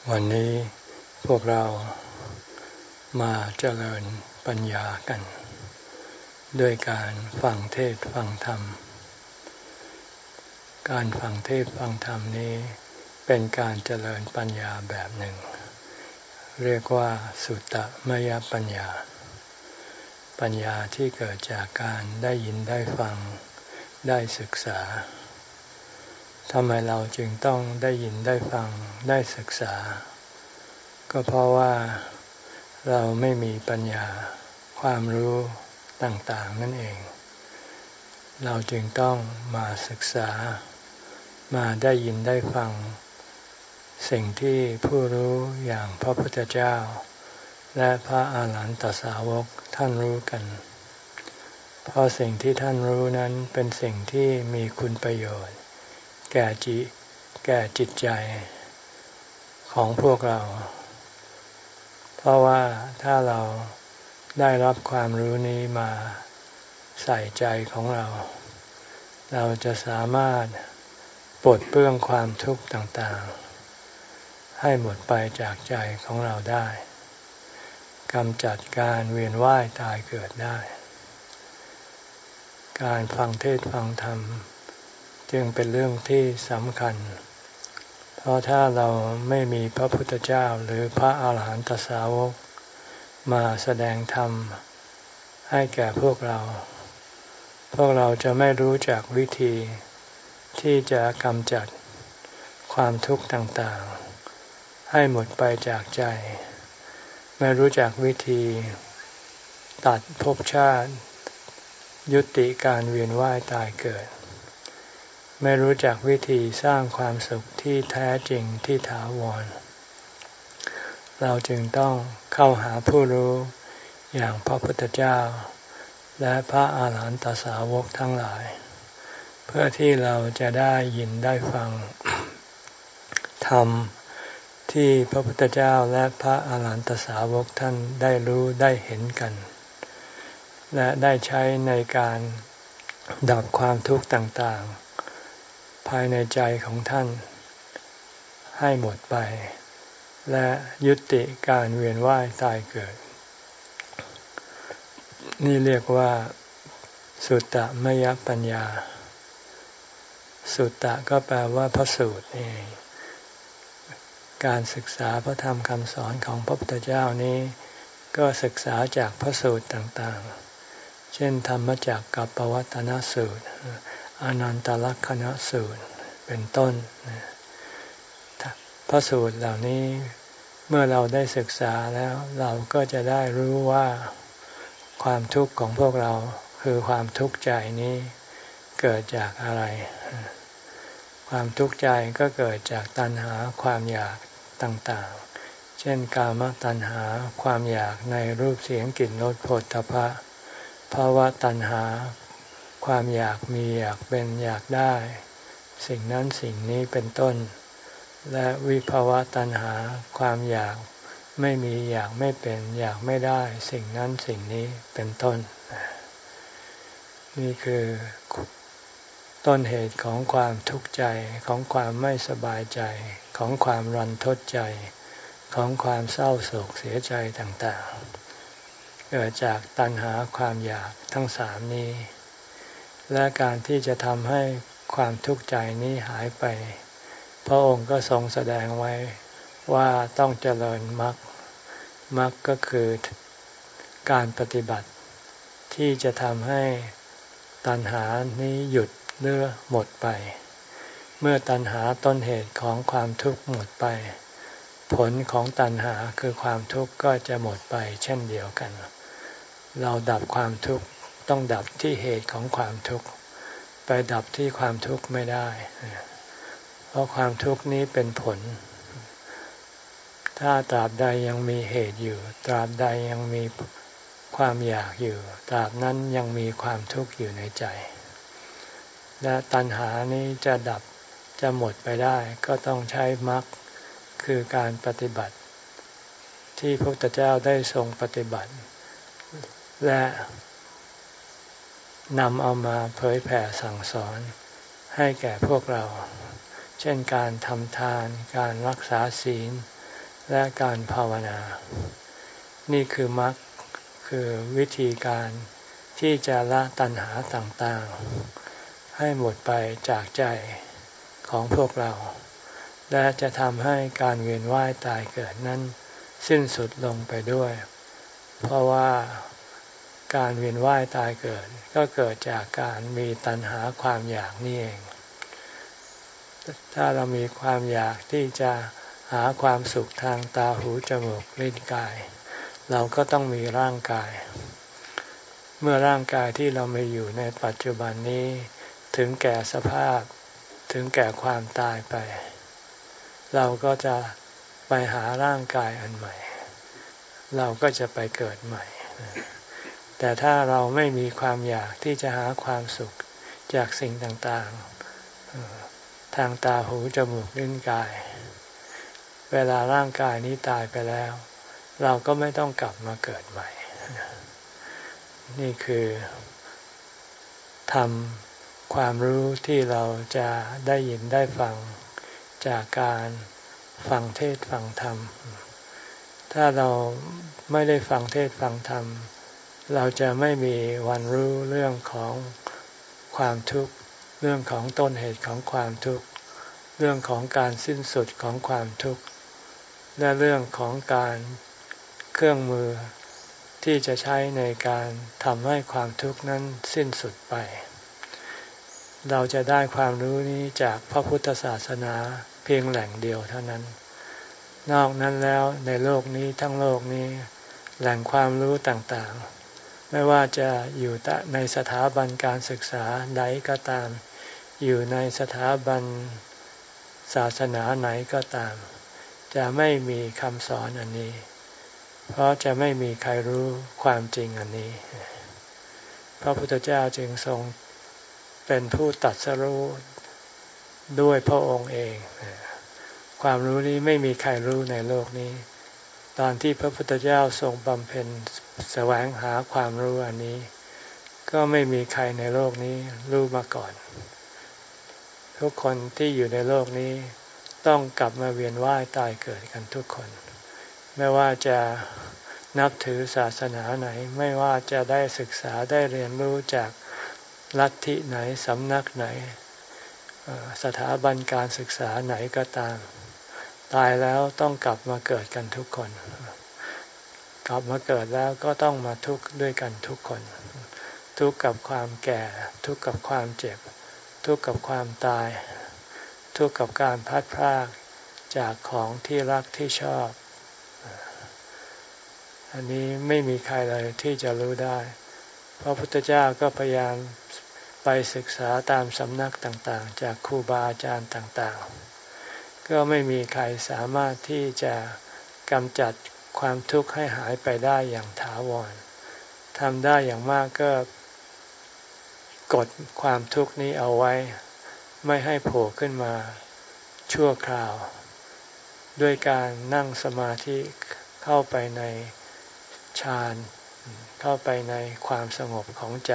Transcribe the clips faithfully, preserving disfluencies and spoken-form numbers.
วันนี้พวกเรามาเจริญปัญญากันด้วยการฟังเทศน์ฟังธรรมการฟังเทศน์ฟังธรรมนี้เป็นการเจริญปัญญาแบบหนึ่งเรียกว่าสุตตมยปัญญาปัญญาที่เกิดจากการได้ยินได้ฟังได้ศึกษาทำไมเราจึงต้องได้ยินได้ฟังได้ศึกษาก็เพราะว่าเราไม่มีปัญญาความรู้ต่างๆนั่นเองเราจึงต้องมาศึกษามาได้ยินได้ฟังสิ่งที่ผู้รู้อย่างพระพุทธเจ้าและพระอาหารหันตสาวกท่านรู้กันเพราะสิ่งที่ท่านรู้นั้นเป็นสิ่งที่มีคุณประโยชน์แก่จิตแก่จิตใจของพวกเราเพราะว่าถ้าเราได้รับความรู้นี้มาใส่ใจของเราเราจะสามารถปลดเปลื้องความทุกข์ต่างๆให้หมดไปจากใจของเราได้กำจัดการเวียนว่ายตายเกิดได้การฟังเทศน์ฟังธรรมจึงเป็นเรื่องที่สำคัญเพราะถ้าเราไม่มีพระพุทธเจ้าหรือพระอาหารหันตสาวกมาแสดงธรรมให้แก่พวกเราพวกเราจะไม่รู้จักวิธีที่จะกำจัดความทุกข์ต่างๆให้หมดไปจากใจไม่รู้จักวิธีตัดภพชาติยุติการเวียนว่ายตายเกิดไม่รู้จักวิธีสร้างความสุขที่แท้จริงที่ถาวรเราจึงต้องเข้าหาผู้รู้อย่างพระพุทธเจ้าและพระอาหารหันตสาวกทั้งหลายเพื่อที่เราจะได้ยินได้ฟัง ธรรมที่พระพุทธเจ้าและพระอาหารหันตสาวกท่านได้รู้ได้เห็นกันและได้ใช้ในการดับความทุกข์ต่างๆภายในใจของท่านให้หมดไปและยุติการเวียนว่ายตายเกิดนี่เรียกว่าสุตตมยปัญญาสุตตะก็แปลว่าพระสูตรนี่การศึกษาพระธรรมคำสอนของพระพุทธเจ้านี้ก็ศึกษาจากพระสูตรต่างๆเช่นธรรมจักรกับปวัตตนสูตรอนันตลักขณสูตรเป็นต้นพระสูตรเหล่านี้เมื่อเราได้ศึกษาแล้วเราก็จะได้รู้ว่าความทุกข์ของพวกเราคือความทุกข์ใจนี้เกิดจากอะไรความทุกข์ใจก็เกิดจากตัณหาความอยากต่างๆเช่นกามตัณหาความอยากในรูปเสียงกลิ่นรสโผฏฐัพพะภวตัณหาความอยากมีอยากเป็นอยากได้สิ่งนั้นสิ่งนี้เป็นต้นและวิภวตัณหาความอยากไม่มีอยากไม่เป็นอยากไม่ได้สิ่งนั้นสิ่งนี้เป็นต้นนี่คือต้นเหตุของความทุกข์ใจของความไม่สบายใจของความรันทดใจของความเศร้าโศกเสียใจต่างๆเกิดจากตัณหาความอยากทั้งสามนี้และการที่จะทำให้ความทุกข์ใจนี้หายไปพระองค์ก็ทรงแสดงไว้ว่าต้องเจริญมรรคมรรคก็คือการปฏิบัติที่จะทำให้ตัณหานี้หยุดหรือหมดไปเมื่อตัณหาต้นเหตุของความทุกข์หมดไปผลของตัณหาคือความทุกข์ก็จะหมดไปเช่นเดียวกันเราดับความทุกข์ต้องดับที่เหตุของความทุกข์ไปดับที่ความทุกข์ไม่ได้เพราะความทุกข์นี้เป็นผลถ้าตราบใดยังมีเหตุอยู่ตราบใดยังมีความอยากอยู่ตราบนั้นยังมีความทุกข์อยู่ในใจและตัณหานี้จะดับจะหมดไปได้ก็ต้องใช้มรรคคือการปฏิบัติที่พระพุทธเจ้าได้ทรงปฏิบัติและนำเอามาเผยแผ่สั่งสอนให้แก่พวกเราเช่นการทำทานการรักษาศีลและการภาวนานี่คือมรรคคือวิธีการที่จะละตัณหาต่างๆให้หมดไปจากใจของพวกเราและจะทำให้การเวียนว่ายตายเกิดนั้นสิ้นสุดลงไปด้วยเพราะว่าการเวียนว่ายตายเกิดก็เกิดจากการมีตัณหาความอยากนี่เองถ้าเรามีความอยากที่จะหาความสุขทางตาหูจมูกลิ้นกายเราก็ต้องมีร่างกายเมื่อร่างกายที่เรามีอยู่ในปัจจุบันนี้ถึงแก่สภาพถึงแก่ความตายไปเราก็จะไปหาร่างกายอันใหม่เราก็จะไปเกิดใหม่แต่ถ้าเราไม่มีความอยากที่จะหาความสุขจากสิ่งต่างๆทางตาหูจมูกลิ้นกายเวลาร่างกายนี้ตายไปแล้วเราก็ไม่ต้องกลับมาเกิดใหม่นี่คือทำความรู้ที่เราจะได้ยินได้ฟังจากการฟังเทศน์ฟังธรรมถ้าเราไม่ได้ฟังเทศน์ฟังธรรมเราจะไม่มีวันรู้เรื่องของความทุกข์เรื่องของต้นเหตุของความทุกข์เรื่องของการสิ้นสุดของความทุกข์และเรื่องของการเครื่องมือที่จะใช้ในการทำให้ความทุกข์นั้นสิ้นสุดไปเราจะได้ความรู้นี้จากพระพุทธศาสนาเพียงแหล่งเดียวเท่านั้นนอกนั้นแล้วในโลกนี้ทั้งโลกนี้แหล่งความรู้ต่างๆไม่ว่าจะอยู่ในสถาบันการศึกษาใดก็ตามอยู่ในสถาบันศาสนาไหนก็ตามจะไม่มีคำสอนอันนี้เพราะจะไม่มีใครรู้ความจริงอันนี้พระพุทธเจ้าจึงทรงเป็นผู้ตรัสรู้ด้วยพระองค์เองความรู้นี้ไม่มีใครรู้ในโลกนี้ตอนที่พระพุทธเจ้าทรงบำเพ็ญแสวงหาความรู้อันนี้ก็ไม่มีใครในโลกนี้รู้มาก่อนทุกคนที่อยู่ในโลกนี้ต้องกลับมาเวียนว่ายตายเกิดกันทุกคนไม่ว่าจะนับถือศาสนาไหนไม่ว่าจะได้ศึกษาได้เรียนรู้จากลัทธิไหนสำนักไหนสถาบันการศึกษาไหนก็ตามตายแล้วต้องกลับมาเกิดกันทุกคนกลับมาเกิดแล้วก็ต้องมาทุกข์ด้วยกันทุกคนทุกข์กับความแก่ทุกข์กับความเจ็บทุกข์กับความตายทุกข์กับการพลัดพรากจากของที่รักที่ชอบอันนี้ไม่มีใครเลยที่จะรู้ได้พระพุทธเจ้าก็พยายามไปศึกษาตามสำนักต่างๆจากครูบาอาจารย์ต่างๆก็ไม่มีใครสามารถที่จะกำจัดความทุกข์ให้หายไปได้อย่างถาวรทำได้อย่างมากก็กดความทุกข์นี้เอาไว้ไม่ให้โผล่ขึ้นมาชั่วคราวด้วยการนั่งสมาธิเข้าไปในฌานเข้าไปในความสงบของใจ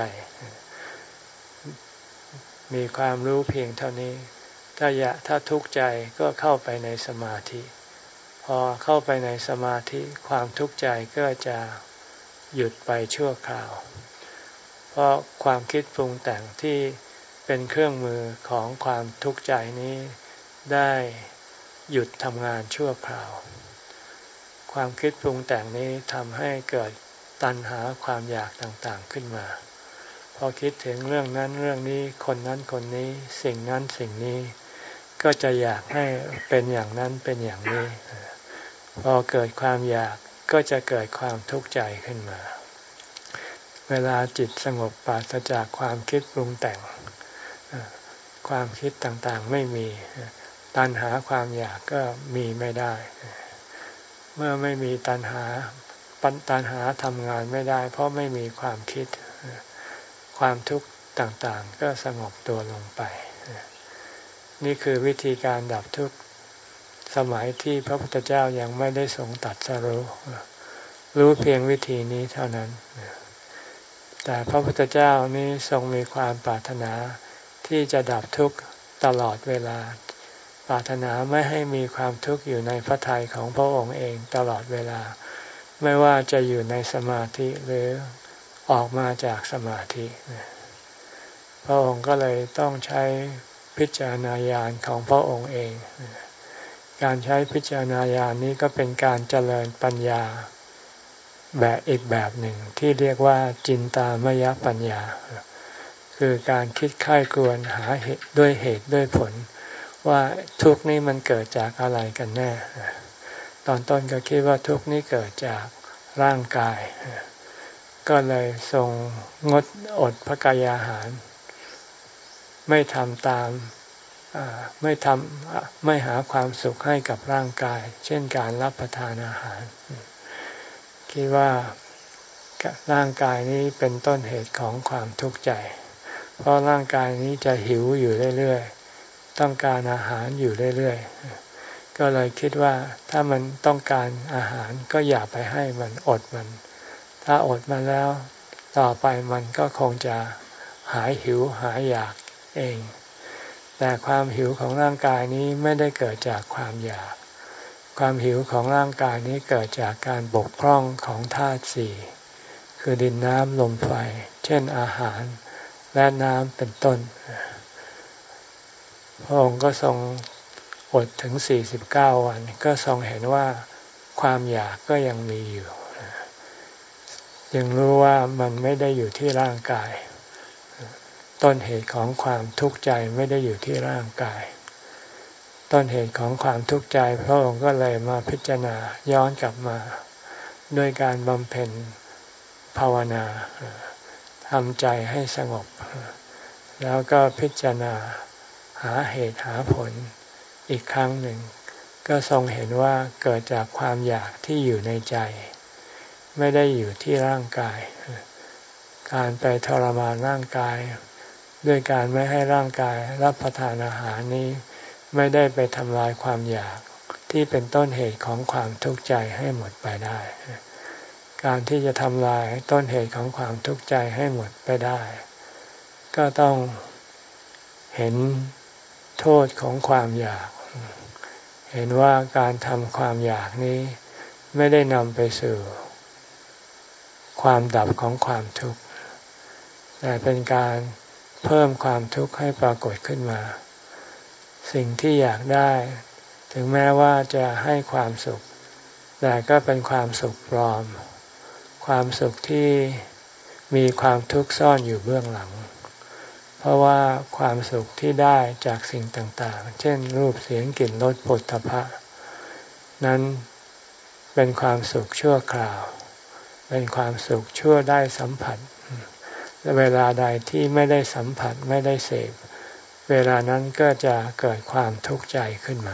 มีความรู้เพียงเท่านี้ถ้าอยากถ้าทุกข์ใจก็เข้าไปในสมาธิพอเข้าไปในสมาธิความทุกข์ใจก็จะหยุดไปชั่วคราวเพราะความคิดปรุงแต่งที่เป็นเครื่องมือของความทุกข์ใจนี้ได้หยุดทำงานชั่วคราวความคิดปรุงแต่งนี้ทำให้เกิดตัณหาความอยากต่างๆขึ้นมาพอคิดถึงเรื่องนั้นเรื่องนี้คนนั้นคนนี้สิ่งนั้นสิ่งนี้ก็จะอยากให้เป็นอย่างนั้นเป็นอย่างนี้พอเกิดความอยากก็จะเกิดความทุกข์ใจขึ้นมาเวลาจิตสงบปราศจากความคิดปรุงแต่งความคิดต่างๆไม่มีตัณหาความอยากก็มีไม่ได้เมื่อไม่มีตัณหาตัณหาทำงานไม่ได้เพราะไม่มีความคิดความทุกข์ต่างๆก็สงบตัวลงไปนี่คือวิธีการดับทุกข์สมัยที่พระพุทธเจ้ายังไม่ได้ทรงตรัสรู้รู้เพียงวิธีนี้เท่านั้นแต่พระพุทธเจ้านี้ทรงมีความปรารถนาที่จะดับทุกข์ตลอดเวลาไปรารถนาไม่ให้มีความทุกข์อยู่ในพระทัยของพระองค์เองตลอดเวลาไม่ว่าจะอยู่ในสมาธิหรือออกมาจากสมาธิพระองค์ก็เลยต้องใช้พิจารณาญาณของพระองค์เองการใช้พิจารณาญาณนี้ก็เป็นการเจริญปัญญาแบบอีกแบบหนึ่งที่เรียกว่าจินตามยปัญญาคือการคิดค่ายครวญหาเหตุด้วยเหตุด้วยผลว่าทุกข์นี้มันเกิดจากอะไรกันแน่ตอนต้นก็คิดว่าทุกข์นี้เกิดจากร่างกายก็เลยทรงงดอดพระกายอาหารไม่ทำตามไม่ทำไม่หาความสุขให้กับร่างกายเช่นการรับประทานอาหารคิดว่าร่างกายนี้เป็นต้นเหตุของความทุกข์ใจเพราะร่างกายนี้จะหิวอยู่เรื่อยๆต้องการอาหารอยู่เรื่อยๆก็เลยคิดว่าถ้ามันต้องการอาหารก็อย่าไปให้มันอดมันถ้าอดมันแล้วต่อไปมันก็คงจะหายหิวหายอยากเองแต่ความหิวของร่างกายนี้ไม่ได้เกิดจากความอยากความหิวของร่างกายนี้เกิดจากการบกพร่องของธาตุสี่คือดินน้ำลมไฟเช่นอาหารและน้ำเป็นต้นพระองค์ก็ทรงอดถึงสี่สิบเก้าวันก็ทรงเห็นว่าความอยากก็ยังมีอยู่ยังรู้ว่ามันไม่ได้อยู่ที่ร่างกายต้นเหตุของความทุกข์ใจไม่ได้อยู่ที่ร่างกายต้นเหตุของความทุกข์ใจพระองค์ก็เลยมาพิจารณาย้อนกลับมาด้วยการบำเพ็ญภาวนาทำใจให้สงบแล้วก็พิจารณาหาเหตุหาผลอีกครั้งหนึ่งก็ทรงเห็นว่าเกิดจากความอยากที่อยู่ในใจไม่ได้อยู่ที่ร่างกายการไปทรมานร่างกายด้วยการไม่ให้ร่างกายรับประทานอาหารนี้ไม่ได้ไปทำลายความอยากที่เป็นต้นเหตุของความทุกข์ใจให้หมดไปได้การที่จะทำลายต้นเหตุของความทุกข์ใจให้หมดไปได้ก็ต้องเห็นโทษของความอยากเห็นว่าการทำความอยากนี้ไม่ได้นำไปสู่ความดับของความทุกข์แต่เป็นการเพิ่มความทุกข์ให้ปรากฏขึ้นมาสิ่งที่อยากได้ถึงแม้ว่าจะให้ความสุขแต่ก็เป็นความสุขปลอมความสุขที่มีความทุกข์ซ่อนอยู่เบื้องหลังเพราะว่าความสุขที่ได้จากสิ่งต่างๆเช่นรูปเสียงกลิ่นรสโผฏฐัพพะนั้นเป็นความสุขชั่วคราวเป็นความสุขชั่วได้สัมผัสเวลาใดที่ไม่ได้สัมผัสไม่ได้เสพเวลานั้นก็จะเกิดความทุกข์ใจขึ้นมา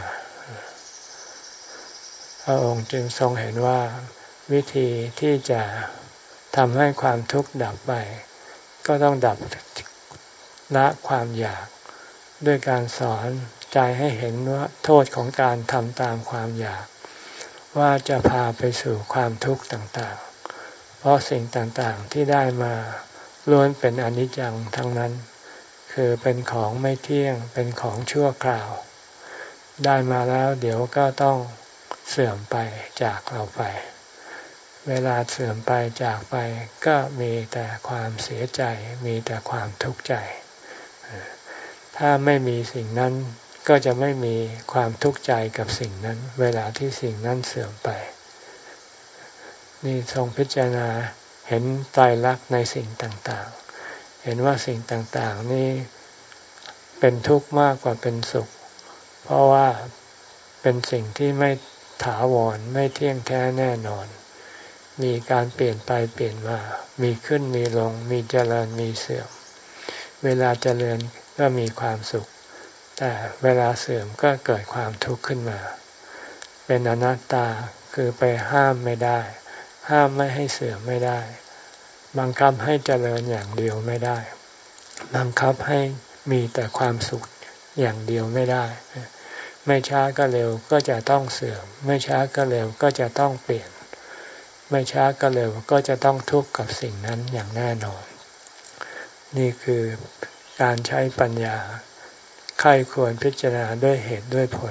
พระองค์จึงทรงเห็นว่าวิธีที่จะทำให้ความทุกข์ดับไปก็ต้องดับละความอยากด้วยการสอนใจให้เห็นว่าโทษของการทำตามความอยากว่าจะพาไปสู่ความทุกข์ต่างๆเพราะสิ่งต่างๆที่ได้มาล้วนเป็นอนิจจังทั้งนั้นคือเป็นของไม่เที่ยงเป็นของชั่วคราวได้มาแล้วเดี๋ยวก็ต้องเสื่อมไปจากเราไปเวลาเสื่อมไปจากไปก็มีแต่ความเสียใจมีแต่ความทุกข์ใจถ้าไม่มีสิ่งนั้นก็จะไม่มีความทุกข์ใจกับสิ่งนั้นเวลาที่สิ่งนั้นเสื่อมไปนี่ทรงพิจารณาเห็นไตรลักษณ์ในสิ่งต่างๆเห็นว่าสิ่งต่างๆนี่เป็นทุกข์มากกว่าเป็นสุขเพราะว่าเป็นสิ่งที่ไม่ถาวรไม่เที่ยงแท้แน่นอนมีการเปลี่ยนไปเปลี่ยนมามีขึ้นมีลงมีเจริญมีเสื่อมเวลาเจริญก็มีความสุขแต่เวลาเสื่อมก็เกิดความทุกข์ขึ้นมาเป็นอนัตตาคือไปห้ามไม่ได้ห้ามไม่ให้เสื่อมไม่ได้บังคับให้เจริญอย่างเดียวไม่ได้บังคับให้มีแต่ความสุขอย่างเดียวไม่ได้ไม่ช้าก็เร็วก็จะต้องเสื่อมไม่ช้าก็เร็วก็จะต้องเปลี่ยนไม่ช้าก็เร็วก็จะต้องทุกข์กับสิ่งนั้นอย่างแน่นอนนี่คือการใช้ปัญญาใคร่ควรพิจารณาด้วยเหตุด้วยผล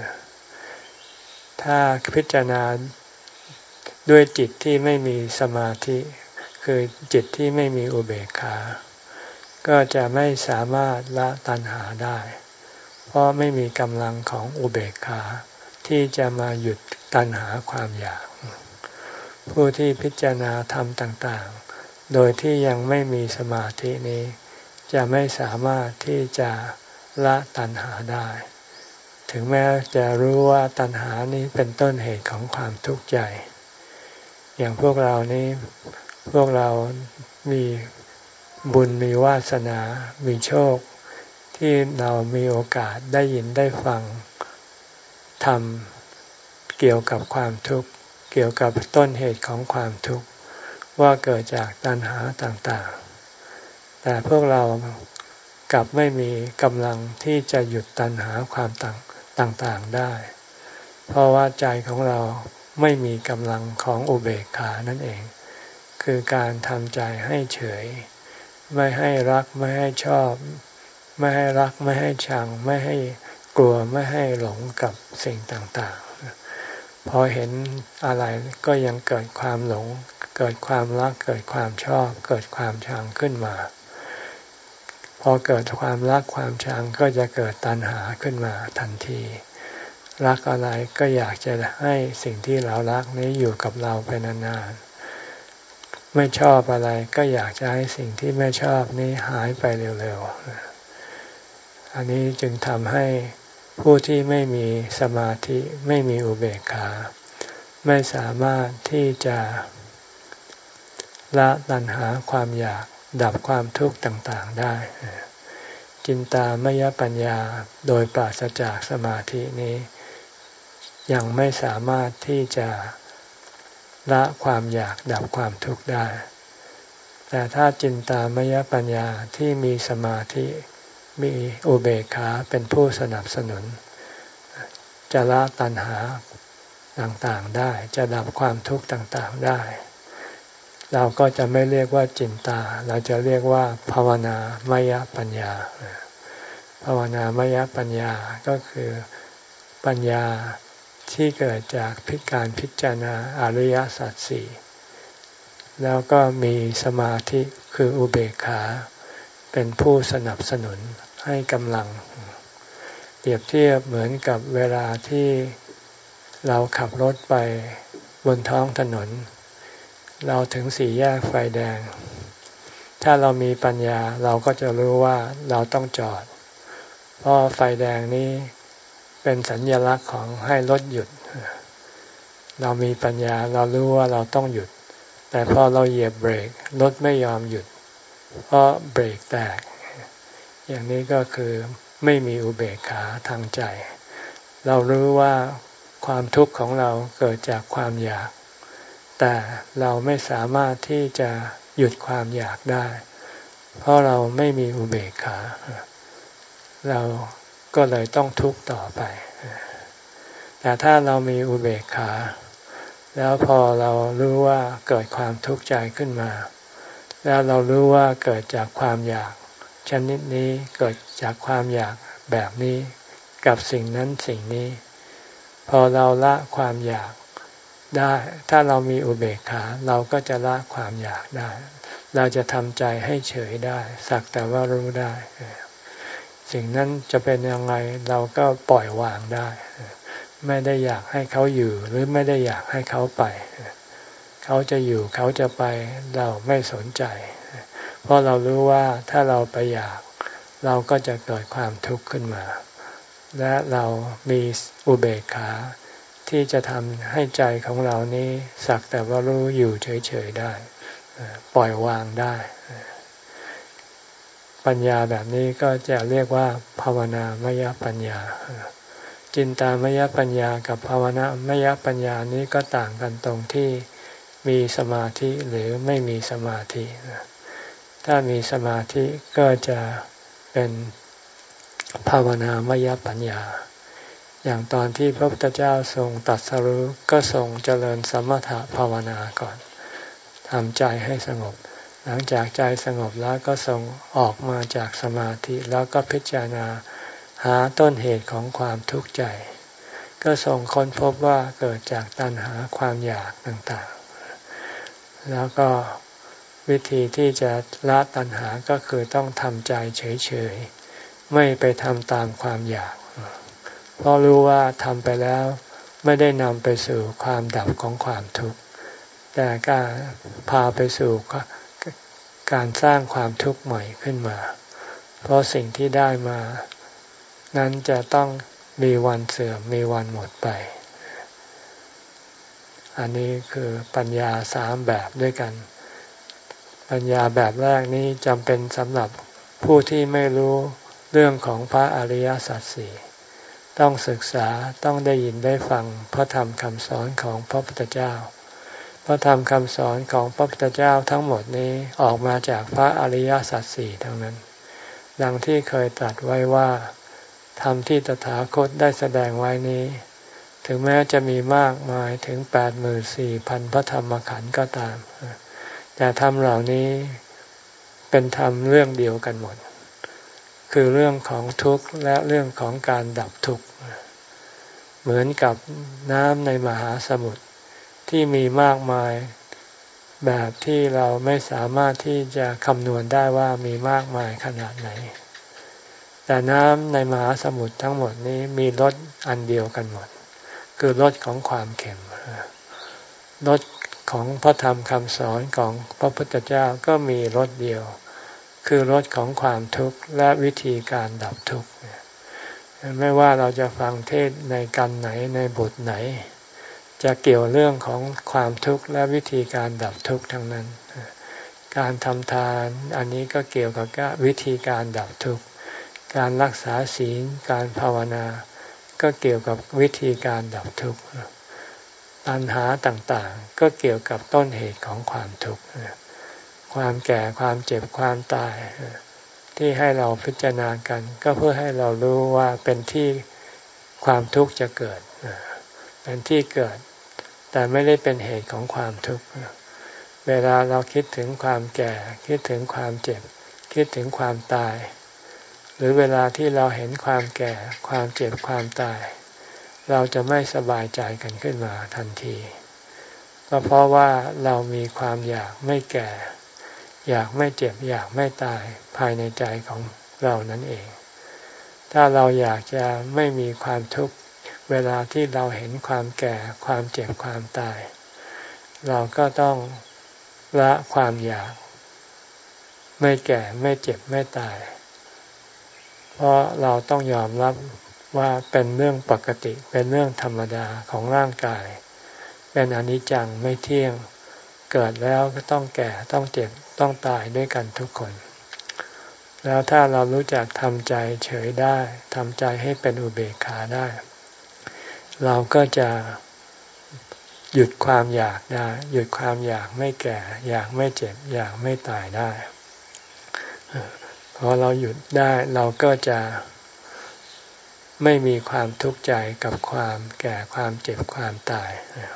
ถ้าพิจารณาด้วยจิตที่ไม่มีสมาธิคือจิตที่ไม่มีอุเบกขาก็จะไม่สามารถละตัณหาได้เพราะไม่มีกำลังของอุเบกขาที่จะมาหยุดตัณหาความอยากผู้ที่พิจารณาธรรมต่างๆโดยที่ยังไม่มีสมาธินี้จะไม่สามารถที่จะละตัณหาได้ถึงแม้จะรู้ว่าตัณหานี้เป็นต้นเหตุของความทุกข์ใจอย่างพวกเรานี้พวกเรามีบุญมีวาสนามีโชคที่เรามีโอกาสได้ยินได้ฟังธรรมเกี่ยวกับความทุกข์เกี่ยวกับต้นเหตุของความทุกข์ว่าเกิดจากตัณหาต่างๆแต่พวกเรากลับไม่มีกำลังที่จะหยุดตัณหาความต่างๆได้เพราะว่าใจของเราไม่มีกำลังของอุเบกขานั่นเองคือการทำใจให้เฉยไม่ให้รักไม่ให้ชอบไม่ให้รักไม่ให้ชังไม่ให้กลัวไม่ให้หลงกับสิ่งต่างๆพอเห็นอะไรก็ยังเกิดความหลงเกิดความรักเกิดความชอบเกิดความชังขึ้นมาพอเกิดความรักความชังก็จะเกิดตัณหาขึ้นมาทันทีรักอะไรก็อยากจะให้สิ่งที่เรารักนี้อยู่กับเราไปนานๆไม่ชอบอะไรก็อยากจะให้สิ่งที่ไม่ชอบนี้หายไปเร็วๆอันนี้จึงทำให้ผู้ที่ไม่มีสมาธิไม่มีอุเบกขาไม่สามารถที่จะละตัณหาความอยากดับความทุกข์ต่างๆได้จินตามยปัญญาโดยปราศจากสมาธินี้ยังไม่สามารถที่จะละความอยากดับความทุกข์ได้แต่ถ้าจินตามยปัญญาที่มีสมาธิมีอุเบกขาเป็นผู้สนับสนุนจะละตัณหาต่างๆได้จะดับความทุกข์ต่างๆได้เราก็จะไม่เรียกว่าจินตาเราจะเรียกว่าภาวนามยปัญญาภาวนามยปัญญาก็คือปัญญาที่เกิดจากพิการพิจารณาอริยสัจสี่แล้วก็มีสมาธิคืออุเบกขาเป็นผู้สนับสนุนให้กำลังเปรียบเทียบเหมือนกับเวลาที่เราขับรถไปบนท้องถนนเราถึงสี่แยกไฟแดงถ้าเรามีปัญญาเราก็จะรู้ว่าเราต้องจอดเพราะไฟแดงนี้เป็นสัญลักษณ์ของให้รถหยุดเรามีปัญญาเรารู้ว่าเราต้องหยุดแต่พอเราเหยียบเบรกรถไม่ยอมหยุดเพราะเบรกแตกอย่างนี้ก็คือไม่มีอุเบกขาทางใจเรารู้ว่าความทุกข์ของเราเกิดจากความอยากแต่เราไม่สามารถที่จะหยุดความอยากได้เพราะเราไม่มีอุเบกขาเราก็เลยต้องทุกข์ต่อไปแต่ถ้าเรามีอุเบกขาแล้วพอเรารู้ว่าเกิดความทุกข์ใจขึ้นมาแล้วเรารู้ว่าเกิดจากความอยากชนิดนี้เกิดจากความอยากแบบนี้กับสิ่งนั้นสิ่งนี้พอเราละความอยากได้ถ้าเรามีอุเบกขาเราก็จะละความอยากได้เราจะทำใจให้เฉยได้สักแต่ว่ารู้ได้สิ่งนั้นจะเป็นยังไงเราก็ปล่อยวางได้ไม่ได้อยากให้เขาอยู่หรือไม่ได้อยากให้เขาไปเขาจะอยู่เขาจะไปเราไม่สนใจเพราะเรารู้ว่าถ้าเราไปอยากเราก็จะเกิดความทุกข์ขึ้นมาและเรามีอุเบกขาที่จะทำให้ใจของเรานี้สักแต่ว่ารู้อยู่เฉยๆได้ปล่อยวางได้ปัญญาแบบนี้ก็จะเรียกว่าภาวนามยปัญญาจินตามยปัญญากับภาวนามยปัญญานี้ก็ต่างกันตรงที่มีสมาธิหรือไม่มีสมาธิถ้ามีสมาธิก็จะเป็นภาวนามยปัญญาอย่างตอนที่พระพุทธเจ้าทรงตรัสรู้ก็ทรงเจริญสมถภาวนาก่อนทำใจให้สงบหลังจากใจสงบแล้วก็ทรงออกมาจากสมาธิแล้วก็พิจารณาหาต้นเหตุของความทุกข์ใจก็ทรงค้นพบว่าเกิดจากตัณหาความอยากต่างๆแล้วก็วิธีที่จะละตัณหาก็คือต้องทำใจเฉยๆไม่ไปทำตามความอยากเพราะรู้ว่าทำไปแล้วไม่ได้นำไปสู่ความดับของความทุกข์แต่การพาไปสู่การสร้างความทุกข์ใหม่ขึ้นมาเพราะสิ่งที่ได้มานั้นจะต้องมีวันเสื่อมมีวันหมดไปอันนี้คือปัญญาสามแบบด้วยกันปัญญาแบบแรกนี้จำเป็นสำหรับผู้ที่ไม่รู้เรื่องของพระอริยสัจสี่ต้องศึกษาต้องได้ยินได้ฟังพระธรรมคำสอนของพระพุทธเจ้าพระธรรมคำสอนของพระพุทธเจ้าทั้งหมดนี้ออกมาจากพระอริยสัจสี่ทั้งนั้นดังที่เคยตรัสไว้ว่าธรรมที่ตถาคตได้แสดงไว้นี้ถึงแม้จะมีมากมายถึง แปดหมื่นสี่พัน พระธรรมขันธ์ก็ตามแต่ธรรมเหล่านี้เป็นธรรมเรื่องเดียวกันหมดคือเรื่องของทุกข์และเรื่องของการดับทุกข์เหมือนกับน้ำในมหาสมุทรที่มีมากมายแบบที่เราไม่สามารถที่จะคำนวณได้ว่ามีมากมายขนาดไหนแต่น้ำในมหาสมุทรทั้งหมดนี้มีรสอันเดียวกันหมดคือรสของความเค็มรสของพระธรรมคำสอนของพระพุทธเจ้าก็มีรสเดียวคือรสของความทุกข์และวิธีการดับทุกข์ไม่ว่าเราจะฟังเทศน์ในกันไหนในบทไหนจะเกี่ยวเรื่องของความทุกข์และวิธีการดับทุกข์ทั้งนั้นการทำทานอันนี้ก็เกี่ยวกับวิธีการดับทุกข์การรักษาศีลการภาวนาก็เกี่ยวกับวิธีการดับทุกข์ปัญหาต่างๆก็เกี่ยวกับต้นเหตุของความทุกข์ความแก่ความเจ็บความตายที่ให้เราพิจารณากันก็เพื่อให้เรารู้ว่าเป็นที่ความทุกข์จะเกิดเป็นที่เกิดแต่ไม่ได้เป็นเหตุของความทุกข์เวลาเราคิดถึงความแก่คิดถึงความเจ็บคิดถึงความตายหรือเวลาที่เราเห็นความแก่ความเจ็บความตายเราจะไม่สบายใจกันขึ้นมาทันทีก็เพราะว่าเรามีความอยากไม่แก่อยากไม่เจ็บอยากไม่ตายภายในใจของเรานั่นเองถ้าเราอยากจะไม่มีความทุกข์เวลาที่เราเห็นความแก่ความเจ็บความตายเราก็ต้องละความอยากไม่แก่ไม่เจ็บไม่ตายเพราะเราต้องยอมรับว่าเป็นเรื่องปกติเป็นเรื่องธรรมดาของร่างกายเป็นอนิจจังไม่เที่ยงเกิดแล้วก็ต้องแก่ต้องเจ็บต้องตายด้วยกันทุกคนแล้วถ้าเรารู้จักทำใจเฉยได้ทำใจให้เป็นอุเบกขาได้เราก็จะหยุดความอยากได้หยุดความอยากไม่แก่อยากไม่เจ็บอยากไม่ตายได้พอเราหยุดได้เราก็จะไม่มีความทุกข์ใจกับความแก่ความเจ็บความตาย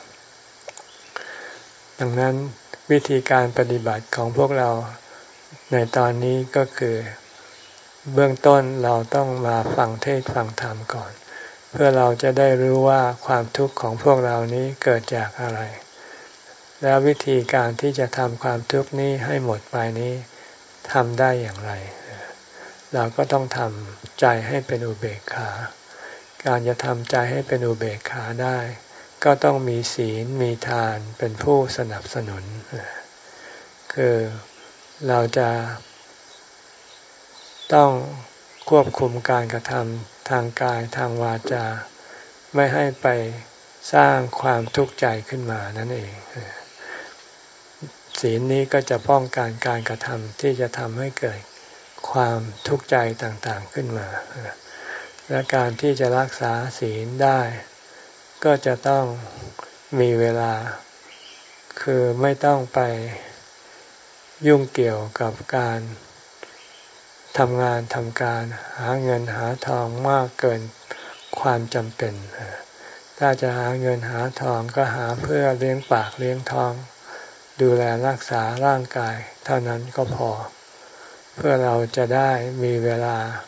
ดังนั้นวิธีการปฏิบัติของพวกเราในตอนนี้ก็คือเบื้องต้นเราต้องมาฟังเทศน์ฟังธรรมก่อนเพื่อเราจะได้รู้ว่าความทุกข์ของพวกเรานี้เกิดจากอะไรแล้ววิธีการที่จะทำความทุกข์นี้ให้หมดไปนี้ทำได้อย่างไรเราก็ต้องทำใจให้เป็นอุเบกขาการจะทำใจให้เป็นอุเบกขาได้ก็ต้องมีศีลมีทานเป็นผู้สนับสนุนคือเราจะต้องควบคุมการกระทำทางกายทางวาจาไม่ให้ไปสร้างความทุกข์ใจขึ้นมานั่นเองศีลนี้ก็จะป้องกันการกระทำที่จะทำให้เกิดความทุกข์ใจต่างๆขึ้นมาและการที่จะรักษาศีลได้ก็จะต้องมีเวลาคือไม่ต้องไปยุ่งเกี่ยวกับการทำงานทำการหาเงินหาทองมากเกินความจำเป็นถ้าจะหาเงินหาทองก็หาเพื่อเลี้ยงปากเลี้ยงท้องดูแลรักษาร่างกายเท่านั้นก็พอเพื่อเราจะได้มีเวลา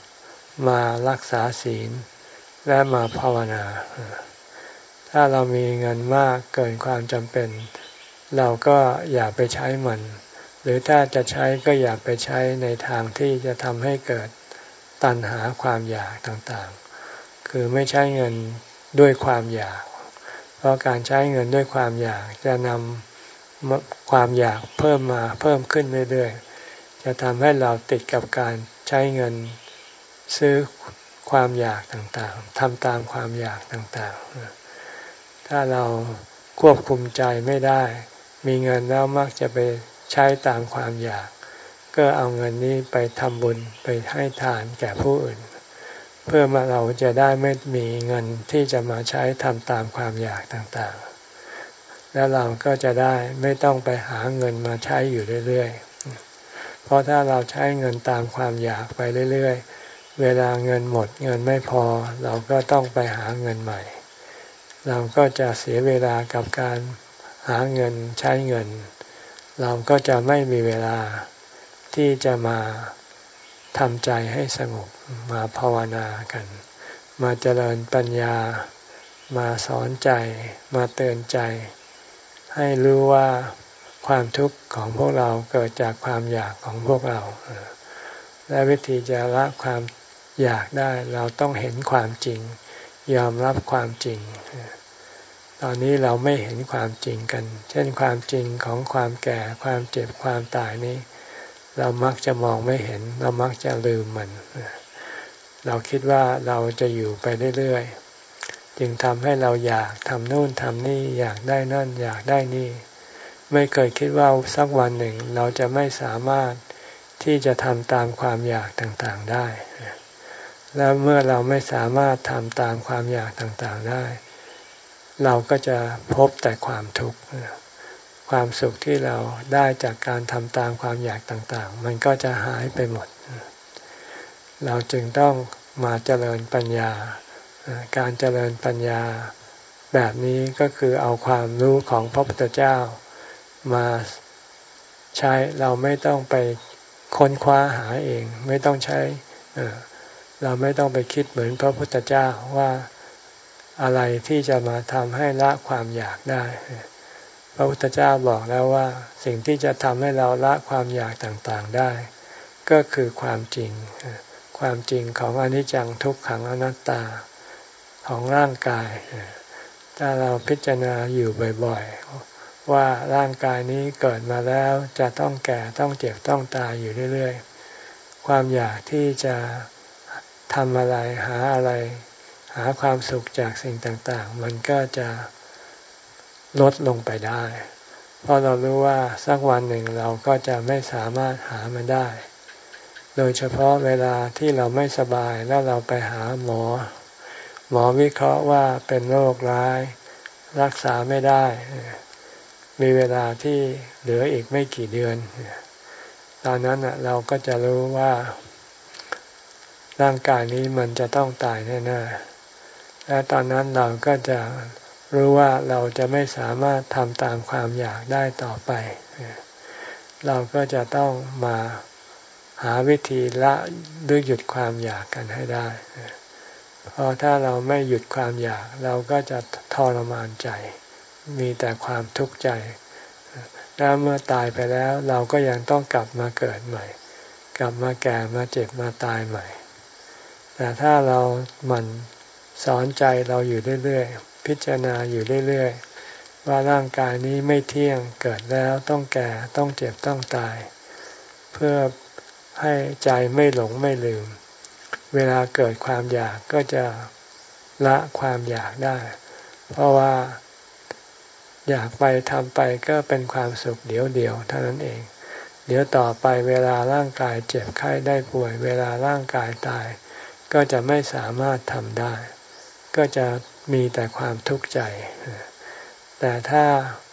มารักษาศีลและมาภาวนาถ้าเรามีเงินมากเกินความจำเป็นเราก็อย่าไปใช้มันหรือถ้าจะใช้ก็อย่าไปใช้ในทางที่จะทำให้เกิดตัณหาความอยากต่างๆคือไม่ใช้เงินด้วยความอยากเพราะการใช้เงินด้วยความอยากจะนำความอยากเพิ่มมาเพิ่มขึ้นเรื่อยๆจะทำให้เราติดกับการใช้เงินซื้อความอยากต่างๆทำตามความอยากต่างๆถ้าเราควบคุมใจไม่ได้มีเงินแล้วมักจะไปใช้ตามความอยากก็เอาเงินนี้ไปทำบุญไปให้ทานแก่ผู้อื่นเพื่อมาเราจะได้ไม่มีเงินที่จะมาใช้ทำตามความอยากต่างๆแล้วเราก็จะได้ไม่ต้องไปหาเงินมาใช้อยู่เรื่อยๆเพราะถ้าเราใช้เงินตามความอยากไปเรื่อยๆเวลาเงินหมดเงินไม่พอเราก็ต้องไปหาเงินใหม่เราก็จะเสียเวลากับการหาเงินใช้เงินเราก็จะไม่มีเวลาที่จะมาทำใจให้สงบมาภาวนากันมาเจริญปัญญามาสอนใจมาเตือนใจให้รู้ว่าความทุกข์ของพวกเราเกิดจากความอยากของพวกเราและวิธีจะละความอยากได้เราต้องเห็นความจริงยอมรับความจริงตอนนี้เราไม่เห็นความจริงกันเช่นความจริงของความแก่ความเจ็บความตายนี้เรามักจะมองไม่เห็นเรามักจะลืมมันเราคิดว่าเราจะอยู่ไปเรื่อยๆจึงทำให้เราอยากทำนู่นทำนี่อยากได้นั่นอยากได้นี่ไม่เคยคิดว่าสักวันหนึ่งเราจะไม่สามารถที่จะทำตามความอยากต่างๆได้และเมื่อเราไม่สามารถทำตามความอยากต่างๆได้เราก็จะพบแต่ความทุกข์ความสุขที่เราได้จากการทำตามความอยากต่างๆมันก็จะหายไปหมดเราจึงต้องมาเจริญปัญญาการเจริญปัญญาแบบนี้ก็คือเอาความรู้ของพระพุทธเจ้ามาใช้เราไม่ต้องไปค้นคว้าหาเองไม่ต้องใช้เราไม่ต้องไปคิดเหมือนพระพุทธเจ้าว่าอะไรที่จะมาทำให้ละความอยากได้พระพุทธเจ้าบอกแล้วว่าสิ่งที่จะทำให้เราละความอยากต่างๆได้ก็คือความจริงความจริงของอนิจจังทุกขังอนัตตาของร่างกายถ้าเราพิจารณาอยู่บ่อยๆว่าร่างกายนี้เกิดมาแล้วจะต้องแก่ต้องเจ็บต้องตายอยู่เรื่อยๆความอยากที่จะทำอะไรหาอะไรหาความสุขจากสิ่งต่างๆมันก็จะลดลงไปได้เพราะเรารู้ว่าสักวันหนึ่งเราก็จะไม่สามารถหามันได้โดยเฉพาะเวลาที่เราไม่สบายแล้วเราไปหาหมอหมอวิเคราะห์ว่าเป็นโรคร้ายรักษาไม่ได้มีเวลาที่เหลืออีกไม่กี่เดือนตอนนั้นเราก็จะรู้ว่าร่างกายนี้มันจะต้องตายแน่ๆและตอนนั้นเราก็จะรู้ว่าเราจะไม่สามารถทำตามความอยากได้ต่อไปเราก็จะต้องมาหาวิธีละหรือหยุดความอยากกันให้ได้เพราะถ้าเราไม่หยุดความอยากเราก็จะทรมานใจมีแต่ความทุกข์ใจแล้วเมื่อตายไปแล้วเราก็ยังต้องกลับมาเกิดใหม่กลับมาแก่มาเจ็บมาตายใหม่แต่ถ้าเราหมั่นสอนใจเราอยู่เรื่อยๆพิจารณาอยู่เรื่อยๆว่าร่างกายนี้ไม่เที่ยงเกิดแล้วต้องแก่ต้องเจ็บต้องตายเพื่อให้ใจไม่หลงไม่ลืมเวลาเกิดความอยากก็จะละความอยากได้เพราะว่าอยากไปทำไปก็เป็นความสุขเดียวเดียวเท่านั้นเองเดี๋ยวต่อไปเวลาร่างกายเจ็บไข้ได้ป่วยเวลาร่างกายตายก็จะไม่สามารถทำได้ก็จะมีแต่ความทุกข์ใจแต่ถ้า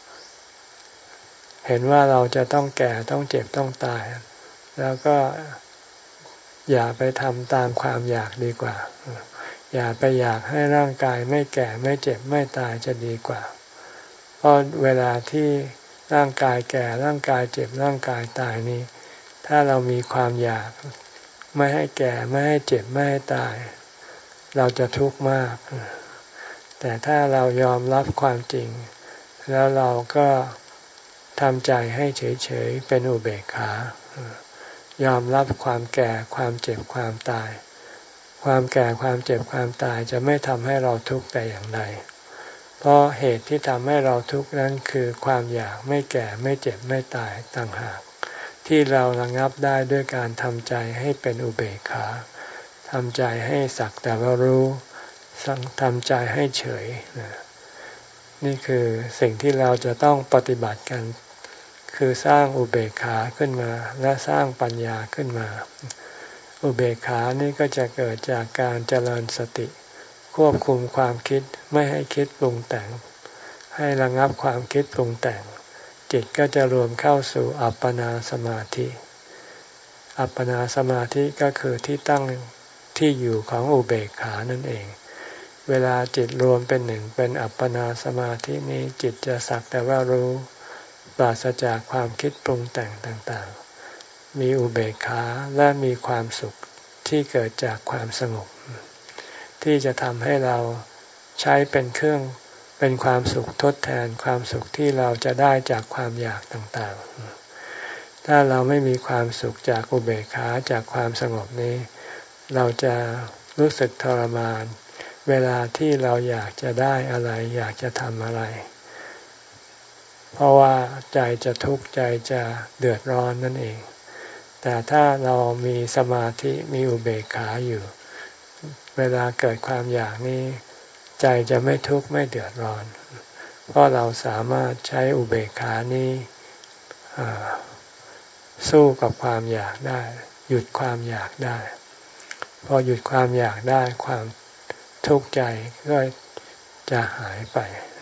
เห็นว่าเราจะต้องแก่ต้องเจ็บต้องตายแล้วก็อย่าไปทำตามความอยากดีกว่าอย่าไปอยากให้ร่างกายไม่แก่ไม่เจ็บไม่ตายจะดีกว่าเพราะเวลาที่ร่างกายแก่ร่างกายเจ็บร่างกายตายนี้ถ้าเรามีความอยากไม่ให้แก่ไม่ให้เจ็บไม่ให้ตายเราจะทุกข์มากแต่ถ้าเรายอมรับความจริงแล้วเราก็ทำใจให้เฉยๆเป็นอุเบกขายอมรับความแก่ความเจ็บความตายความแก่ความเจ็บความตายจะไม่ทำให้เราทุกข์แต่อย่างใดเพราะเหตุที่ทำให้เราทุกข์นั้นคือความอยากไม่แก่ไม่เจ็บไม่ตายต่างหากที่เราระงับได้ด้วยการทำใจให้เป็นอุเบกขาทำใจให้สักแต่ว่ารู้ทำใจให้เฉยนี่คือสิ่งที่เราจะต้องปฏิบัติกันคือสร้างอุเบกขาขึ้นมาและสร้างปัญญาขึ้นมาอุเบกขานี่ก็จะเกิดจากการเจริญสติควบคุมความคิดไม่ให้คิดปรุงแต่งให้ระงับความคิดปรุงแต่งจิตก็จะรวมเข้าสู่อัปปนาสมาธิอัปปนาสมาธิก็คือที่ตั้งที่อยู่ของอุเบกขานั่นเองเวลาจิตรวมเป็นหนึ่งเป็นอัปปนาสมาธินี้จิตจะสักแต่ว่ารู้ปราศจากความคิดปรุงแต่งต่างๆมีอุเบกขาและมีความสุขที่เกิดจากความสงบที่จะทำให้เราใช้เป็นเครื่องเป็นความสุขทดแทนความสุขที่เราจะได้จากความอยากต่างๆถ้าเราไม่มีความสุขจากอุเบกขาจากความสงบนี้เราจะรู้สึกทรมานเวลาที่เราอยากจะได้อะไรอยากจะทำอะไรเพราะว่าใจจะทุกข์ใจจะเดือดร้อนนั่นเองแต่ถ้าเรามีสมาธิมีอุเบกขาอยู่เวลาเกิดความอยากนี้ใจจะไม่ทุกข์ไม่เดือดร้อนเพราะเราสามารถใช้อุเบกขานี้สู้กับความอยากได้หยุดความอยากได้พอหยุดความอยากได้ความทุกข์ใจก็จะหายไป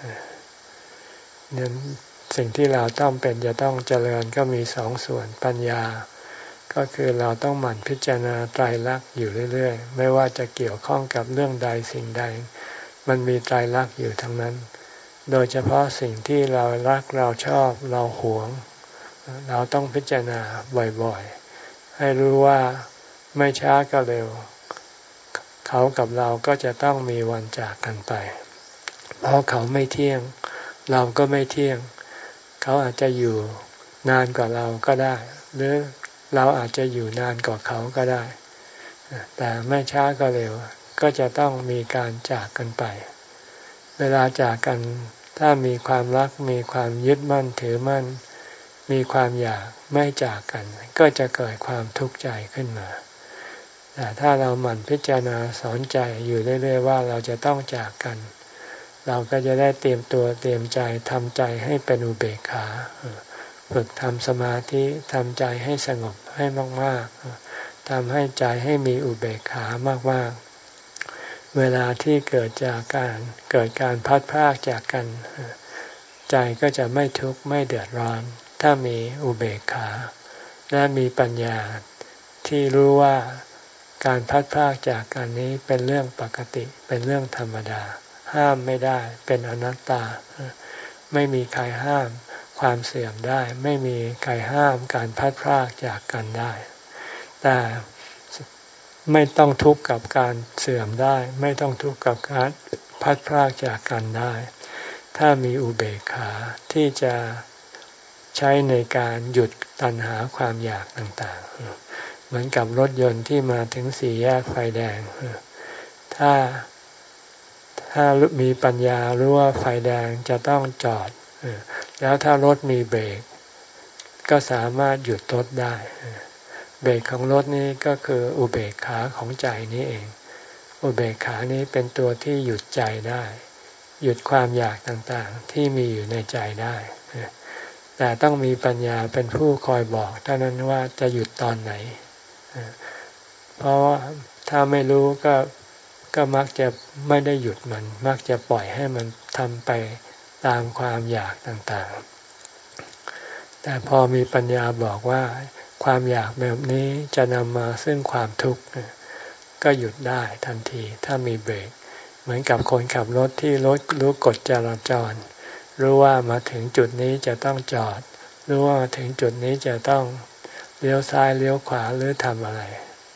นั้นสิ่งที่เราต้องเป็นจะต้องเจริญก็มีสองส่วนปัญญาก็คือเราต้องหมั่นพิจารณาไตรลักษณ์อยู่เรื่อยๆไม่ว่าจะเกี่ยวข้องกับเรื่องใดสิ่งใดมันมีไตรลักษณ์อยู่ทั้งนั้นโดยเฉพาะสิ่งที่เรารักเราชอบเราหวงเราต้องพิจารณาบ่อยๆให้รู้ว่าไม่ช้าก็เร็วเขากับเราก็จะต้องมีวันจากกันไปเพราะเขาไม่เที่ยงเราก็ไม่เที่ยงเขาอาจจะอยู่นานกว่าเราก็ได้หรือเราอาจจะอยู่นานกว่าเขาก็ได้แต่ไม่ช้าก็เร็วก็จะต้องมีการจากกันไปเวลาจากกันถ้ามีความรักมีความยึดมั่นถือมั่นมีความอยากไม่จากกันก็จะเกิดความทุกข์ใจขึ้นมาแต่ถ้าเราหมั่นพิจารณาสอนใจอยู่เรื่อยๆว่าเราจะต้องจากกันเราก็จะได้เตรียมตัวเตรียมใจทำใจให้เป็นอุเบกขาฝึกทำสมาธิทำใจให้สงบให้มากๆทำให้ใจให้มีอุเบกขามากๆเวลาที่เกิดจากการเกิดการพัดพรากจากกันใจก็จะไม่ทุกข์ไม่เดือดร้อนถ้ามีอุเบกขาและมีปัญญาที่รู้ว่าการพัดพรากจากกันนี้เป็นเรื่องปกติเป็นเรื่องธรรมดาห้ามไม่ได้เป็นอนัตตาไม่มีใครห้ามความเสื่อมได้ไม่มีใครห้ามการพัดพรากจากกันได้แต่ไม่ต้องทุกข์กับการเสื่อมได้ไม่ต้องทุกข์กับการพัดพรากจากกันได้ถ้ามีอุเบกขาที่จะใช้ในการหยุดตัณหาความอยากต่างๆเหมือนกับรถยนต์ที่มาถึงสี่แยกไฟแดงถ้าถ้ามีปัญญารู้ว่าไฟแดงจะต้องจอดแล้วถ้ารถมีเบรกก็สามารถหยุดรถได้เบรกของรถนี้ก็คืออุเบกขาของใจนี้เองอุเบกขานี้เป็นตัวที่หยุดใจได้หยุดความอยากต่างๆที่มีอยู่ในใจได้แต่ต้องมีปัญญาเป็นผู้คอยบอกเท่านั้นว่าจะหยุดตอนไหนเพราะว่าถ้าไม่รู้ก็ก็มักจะไม่ได้หยุดมันมักจะปล่อยให้มันทำไปตามความอยากต่างๆแต่พอมีปัญญาบอกว่าความอยากแบบนี้จะนำมาซึ่งความทุกข์ก็หยุดได้ทันทีถ้ามีเบรกเหมือนกับคนขับรถที่รถรู้กฎจราจรรู้ว่ามาถึงจุดนี้จะต้องจอดรู้ว่ามาถึงจุดนี้จะต้องเลี้ยวซ้ายเลี้ยวขวาหรือทำอะไร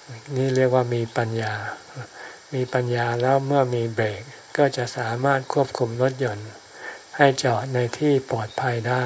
นี่เรียกว่ามีปัญญามีปัญญาแล้วเมื่อมีเบรกก็จะสามารถควบคุมรถยนต์ให้จอดในที่ปลอดภัยได้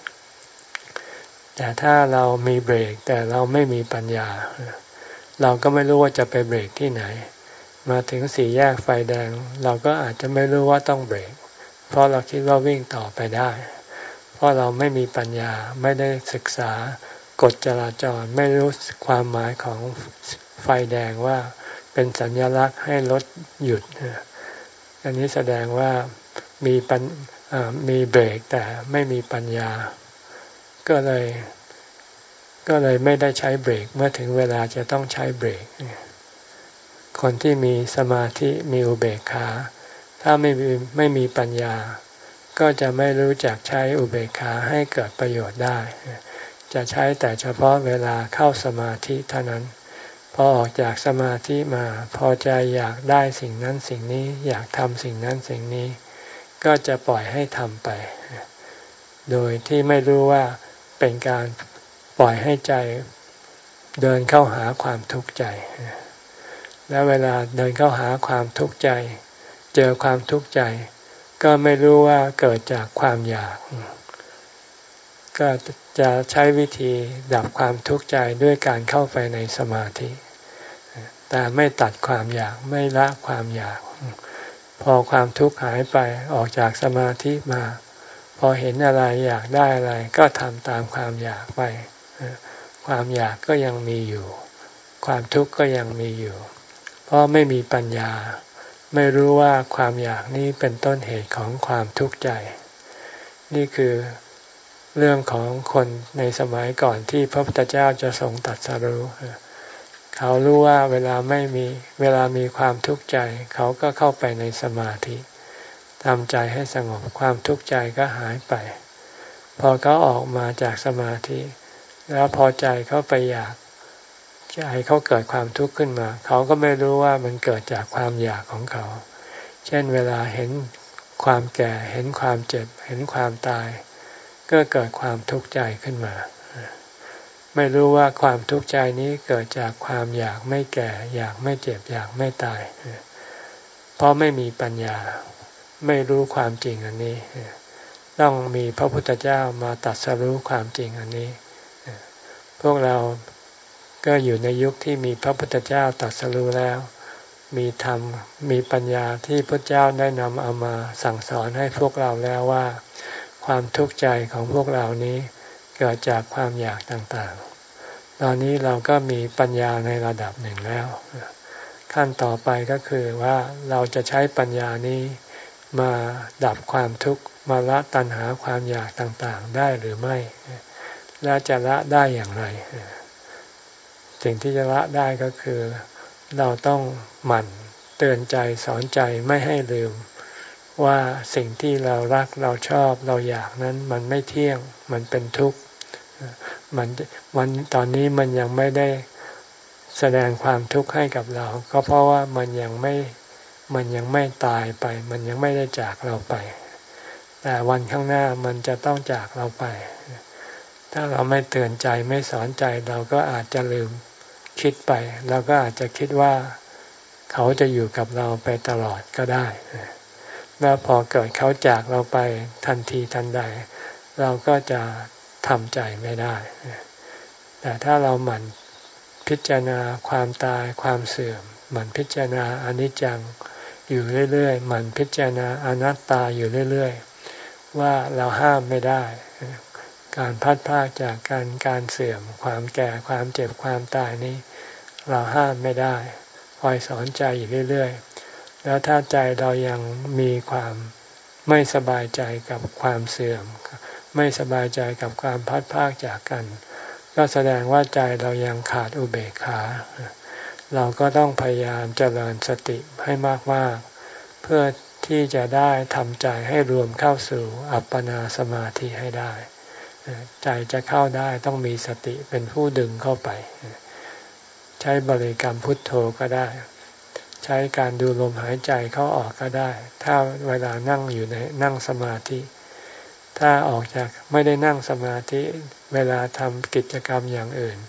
แต่ถ้าเรามีเบรกแต่เราไม่มีปัญญาเราก็ไม่รู้ว่าจะไปเบรกที่ไหนมาถึงสี่แยกไฟแดงเราก็อาจจะไม่รู้ว่าต้องเบรกเพราะเราคิดว่าวิ่งต่อไปได้เพราะเราไม่มีปัญญาไม่ได้ศึกษากฎจราจรไม่รู้ความหมายของไฟแดงว่าเป็นสัญลักษณ์ให้รถหยุดอันนี้แสดงว่ามีปัญมีเบรกแต่ไม่มีปัญญาก็เลยก็เลยไม่ได้ใช้เบรกเมื่อถึงเวลาจะต้องใช้เบรกคนที่มีสมาธิมีอุเบกขาถ้าไม่มีไม่มีปัญญาก็จะไม่รู้จักใช้อุเบกขาให้เกิดประโยชน์ได้จะใช้แต่เฉพาะเวลาเข้าสมาธิเท่านั้นพอออกจากสมาธิมาพอใจอยากได้สิ่งนั้นสิ่งนี้อยากทำสิ่งนั้นสิ่งนี้ก็จะปล่อยให้ทำไปโดยที่ไม่รู้ว่าเป็นการปล่อยให้ใจเดินเข้าหาความทุกข์ใจแล้วเวลาเดินเข้าหาความทุกข์ใจเจอความทุกข์ใจก็ไม่รู้ว่าเกิดจากความอยากก็จะใช้วิธีดับความทุกข์ใจด้วยการเข้าไปในสมาธิแต่ไม่ตัดความอยากไม่ละความอยากพอความทุกข์หายไปออกจากสมาธิมาพอเห็นอะไรอยากได้อะไรก็ทำตามความอยากไปความอยากก็ยังมีอยู่ความทุกข์ก็ยังมีอยู่เพราะไม่มีปัญญาไม่รู้ว่าความอยากนี้เป็นต้นเหตุของความทุกข์ใจนี่คือเรื่องของคนในสมัยก่อนที่พระพุทธเจ้าจะทรงตรัสรู้เขารู้ว่าเวลาไม่มีเวลามีความทุกข์ใจเขาก็เข้าไปในสมาธิทำใจให้สงบความทุกข์ใจก็หายไปพอเขาออกมาจากสมาธิแล้วพอใจเขาไปอยากใจเขาเกิดความทุกข์ขึ้นมาเขาก็ไม่รู้ว่ามันเกิดจากความอยากของเขาเช่นเวลาเห็นความแก่เห็นความเจ็บเห็นความตายก็เกิดความทุกข์ใจขึ้นมาไม่รู้ว่าความทุกข์ใจนี้เกิดจากความอยากไม่แก่อยากไม่เจ็บอยากไม่ตายเพราะไม่มีปัญญาไม่รู้ความจริงอันนี้ต้องมีพระพุทธเจ้ามาตรัสรู้ความจริงอันนี้พวกเราก็อยู่ในยุคที่มีพระพุทธเจ้าตรัสรู้แล้วมีธรรมมีปัญญาที่พระเจ้าได้นำเอามาสั่งสอนให้พวกเราแล้วว่าความทุกข์ใจของพวกเรานี้เกิดจากความอยากต่างๆตอนนี้เราก็มีปัญญาในระดับหนึ่งแล้วขั้นต่อไปก็คือว่าเราจะใช้ปัญญานี้มาดับความทุกข์มาละตัณหาความอยากต่างๆได้หรือไม่และจะละได้อย่างไรสิ่งที่จะละได้ก็คือเราต้องหมั่นเตือนใจสอนใจไม่ให้ลืมว่าสิ่งที่เรารักเราชอบเราอยากนั้นมันไม่เที่ยงมันเป็นทุกข์มันวันตอนนี้มันยังไม่ได้แสดงความทุกข์ให้กับเราก็เพราะว่ามันยังไม่มันยังไม่ตายไปมันยังไม่ได้จากเราไปแต่วันข้างหน้ามันจะต้องจากเราไปถ้าเราไม่เตือนใจไม่สอนใจเราก็อาจจะลืมคิดไปเราก็อาจจะคิดว่าเขาจะอยู่กับเราไปตลอดก็ได้แล้วพอเกิดเขาจากเราไปทันทีทันใดเราก็จะทำใจไม่ได้แต่ถ้าเราหมั่นพิจารณาความตายความเสื่อมหมั่นพิจารณาอนิจจังอยู่เรื่อยๆหมั่นพิจารณาอนัตตาอยู่เรื่อยๆว่าเราห้ามไม่ได้การพัดพรากจากการการเสื่อมความแก่ความเจ็บความตายนี้เราห้ามไม่ได้คอยสอนใจอยู่เรื่อยๆแล้วถ้าใจเรายังมีความไม่สบายใจกับความเสื่อมไม่สบายใจกับความพัดพรากจากกันก็แสดงว่าใจเรายังขาดอุเบกขาเราก็ต้องพยายามเจริญสติให้มากๆเพื่อที่จะได้ทำใจให้รวมเข้าสู่อัปปนาสมาธิให้ได้ใจจะเข้าได้ต้องมีสติเป็นผู้ดึงเข้าไปใช้บริกรรมพุทโธก็ได้ใช้การดูลมหายใจเข้าออกก็ได้ถ้าเวลานั่งอยู่ในนั่งสมาธิถ้าออกจากไม่ได้นั่งสมาธิเวลาทำกิจกรรมอย่างอื่น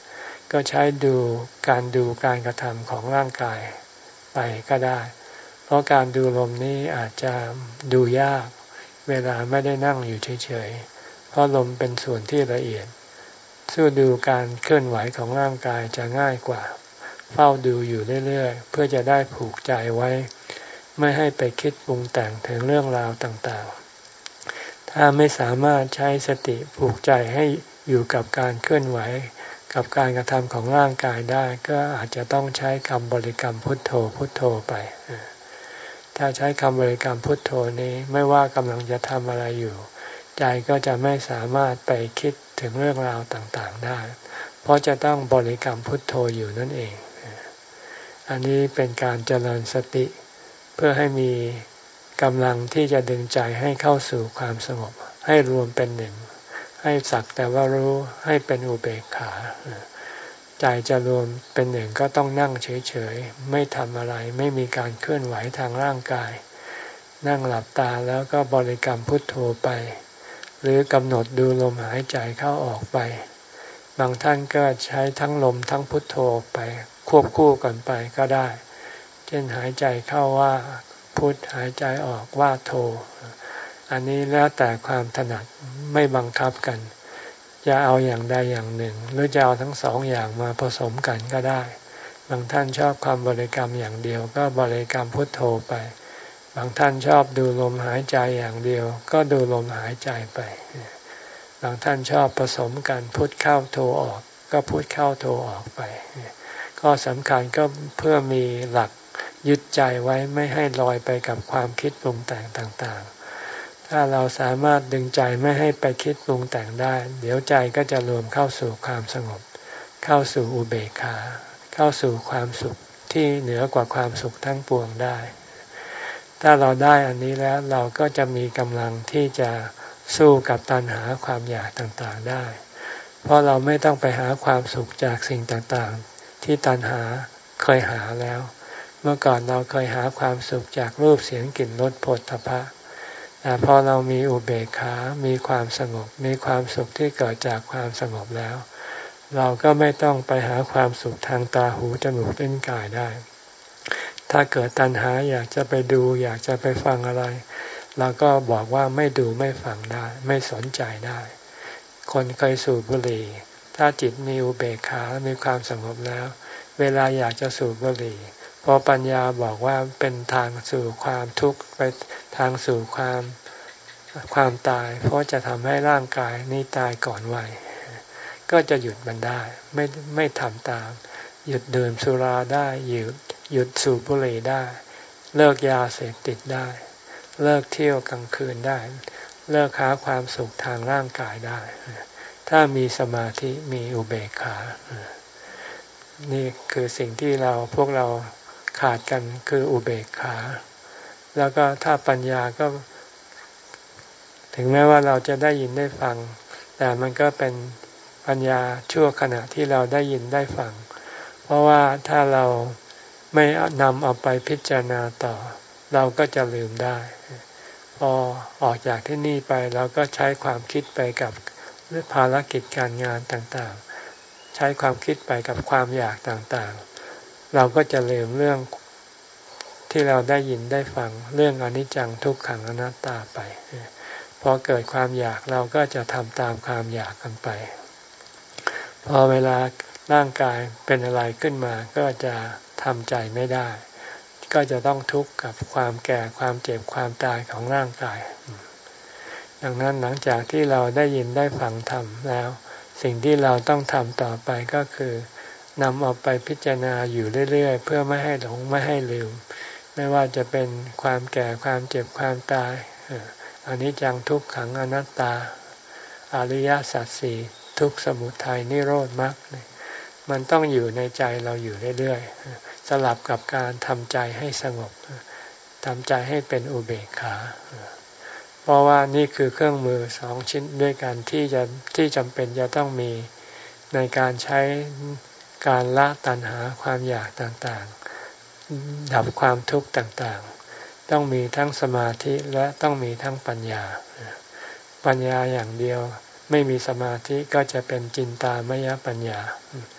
ก็ใช้ดูการดูการกระทำของร่างกายไปก็ได้เพราะการดูลมนี้อาจจะดูยากเวลาไม่ได้นั่งอยู่เฉยๆเพราะลมเป็นส่วนที่ละเอียดสู้ดูการเคลื่อนไหวของร่างกายจะง่ายกว่าเฝ้าดูอยู่เรื่อยๆเพื่อจะได้ผูกใจไว้ไม่ให้ไปคิดปรุงแต่งถึงเรื่องราวต่างๆถ้าไม่สามารถใช้สติผูกใจให้อยู่กับการเคลื่อนไหวกับการกระทำของร่างกายได้ก็อาจจะต้องใช้คำบริกรรมพุทโธพุทโธไปถ้าใช้คำบริกรรมพุทโธนี้ไม่ว่ากำลังจะทำอะไรอยู่ใจก็จะไม่สามารถไปคิดถึงเรื่องราวต่างๆได้เพราะจะต้องบริกรรมพุทโธอยู่นั่นเองอันนี้เป็นการเจริญสติเพื่อให้มีกำลังที่จะดึงใจให้เข้าสู่ความสงบให้รวมเป็นหนึ่งให้สักแต่ว่ารู้ให้เป็นอุเบกขาใจจะรวมเป็นหนึ่งก็ต้องนั่งเฉยๆไม่ทำอะไรไม่มีการเคลื่อนไหวทางร่างกายนั่งหลับตาแล้วก็บริกรรมพุทโธไปหรือกำหนดดูลมหายใจเข้าออกไปบางท่านก็ใช้ทั้งลมทั้งพุทโธไปควบคู่กันไปก็ได้เช่นหายใจเข้าว่าพุทหายใจออกว่าโธอันนี้แล้วแต่ความถนัดไม่บังคับกันจะเอาอย่างใดอย่างหนึ่งหรือจะเอาทั้งสองอย่างมาผสมกันก็ได้บางท่านชอบความบริกรรมอย่างเดียวก็บริกรรมพุทโธไปบางท่านชอบดูลมหายใจอย่างเดียวก็ดูลมหายใจไปบางท่านชอบผสมกันพุทเข้าโธออกก็พุทเข้าโธออกไปก็สำคัญก็เพื่อมีหลักยึดใจไว้ไม่ให้ลอยไปกับความคิดปรุงแต่งต่างๆถ้าเราสามารถดึงใจไม่ให้ไปคิดปรุงแต่งได้เดี๋ยวใจก็จะรวมเข้าสู่ความสงบเข้าสู่อุเบกขาเข้าสู่ความสุขที่เหนือกว่าความสุขทั้งปวงได้ถ้าเราได้อันนี้แล้วเราก็จะมีกำลังที่จะสู้กับตัณหาความอยากต่างๆได้เพราะเราไม่ต้องไปหาความสุขจากสิ่งต่างๆที่ตัณหาเคยหาแล้วเมื่อก่อนเราเคยหาความสุขจากรูปเสียงกลิ่นรสโผฏฐัพพะแต่พอเรามีอุเบกขามีความสงบมีความสุขที่เกิดจากความสงบแล้วเราก็ไม่ต้องไปหาความสุขทางตาหูจมูกลิ้นกายได้ถ้าเกิดตัณหาอยากจะไปดูอยากจะไปฟังอะไรเราก็บอกว่าไม่ดูไม่ฟังได้ไม่สนใจได้คนเคยสูบบุหรี่ถ้าจิตมีอุเบกขามีความสงบแล้วเวลาอยากจะสูบบุหรี่พอปัญญาบอกว่าเป็นทางสู่ความทุกข์ไปทางสู่ความความตายเพราะจะทำให้ร่างกายนี้ตายก่อนวัยก็จะหยุดมันได้ไม่ไม่ทำตามหยุดดื่มสุราได้หยุดหยุดสูบบุหรี่ได้เลิกยาเสพติดได้เลิกเที่ยวกลางคืนได้เลิกหาความสุขทางร่างกายได้ถ้ามีสมาธิมีอุเบกขานี่คือสิ่งที่เราพวกเราขาดกันคืออุเบกขาแล้วก็ถ้าปัญญาก็ถึงแม้ว่าเราจะได้ยินได้ฟังแต่มันก็เป็นปัญญาชั่วขณะที่เราได้ยินได้ฟังเพราะว่าถ้าเราไม่นำเอาไปพิจารณาต่อเราก็จะลืมได้พอออกจากที่นี่ไปเราก็ใช้ความคิดไปกับภารกิจการงานต่างๆใช้ความคิดไปกับความอยากต่างๆเราก็จะลืมเรื่องที่เราได้ยินได้ฟังเรื่องอนิจจังทุกขังอนัตตาไปพอเกิดความอยากเราก็จะทำตามความอยากกันไปพอเวลาร่างกายเป็นอะไรขึ้นมาก็จะทำใจไม่ได้ก็จะต้องทุกข์กับความแก่ความเจ็บความตายของร่างกายดังนั้นหลังจากที่เราได้ยินได้ฟังธรรมแล้วสิ่งที่เราต้องทำต่อไปก็คือนำเอาไปพิจารณาอยู่เรื่อยๆเพื่อไม่ให้หลงไม่ให้ลืมไม่ว่าจะเป็นความแก่ความเจ็บความตายอนิจจังทุกขังอนัตตาอริยสัจสี่ทุกข์สมุทัยนิโรธมรรคมันต้องอยู่ในใจเราอยู่เรื่อยๆสลับกับการทำใจให้สงบทำใจให้เป็นอุเบกขาเพราะว่านี่คือเครื่องมือสองชิ้นด้วยกันที่จะที่จำเป็นจะต้องมีในการใช้การละตัณหาความอยากต่างๆดับความทุกข์ต่างๆต้องมีทั้งสมาธิและต้องมีทั้งปัญญาปัญญาอย่างเดียวไม่มีสมาธิก็จะเป็นจินตามยปัญญาจ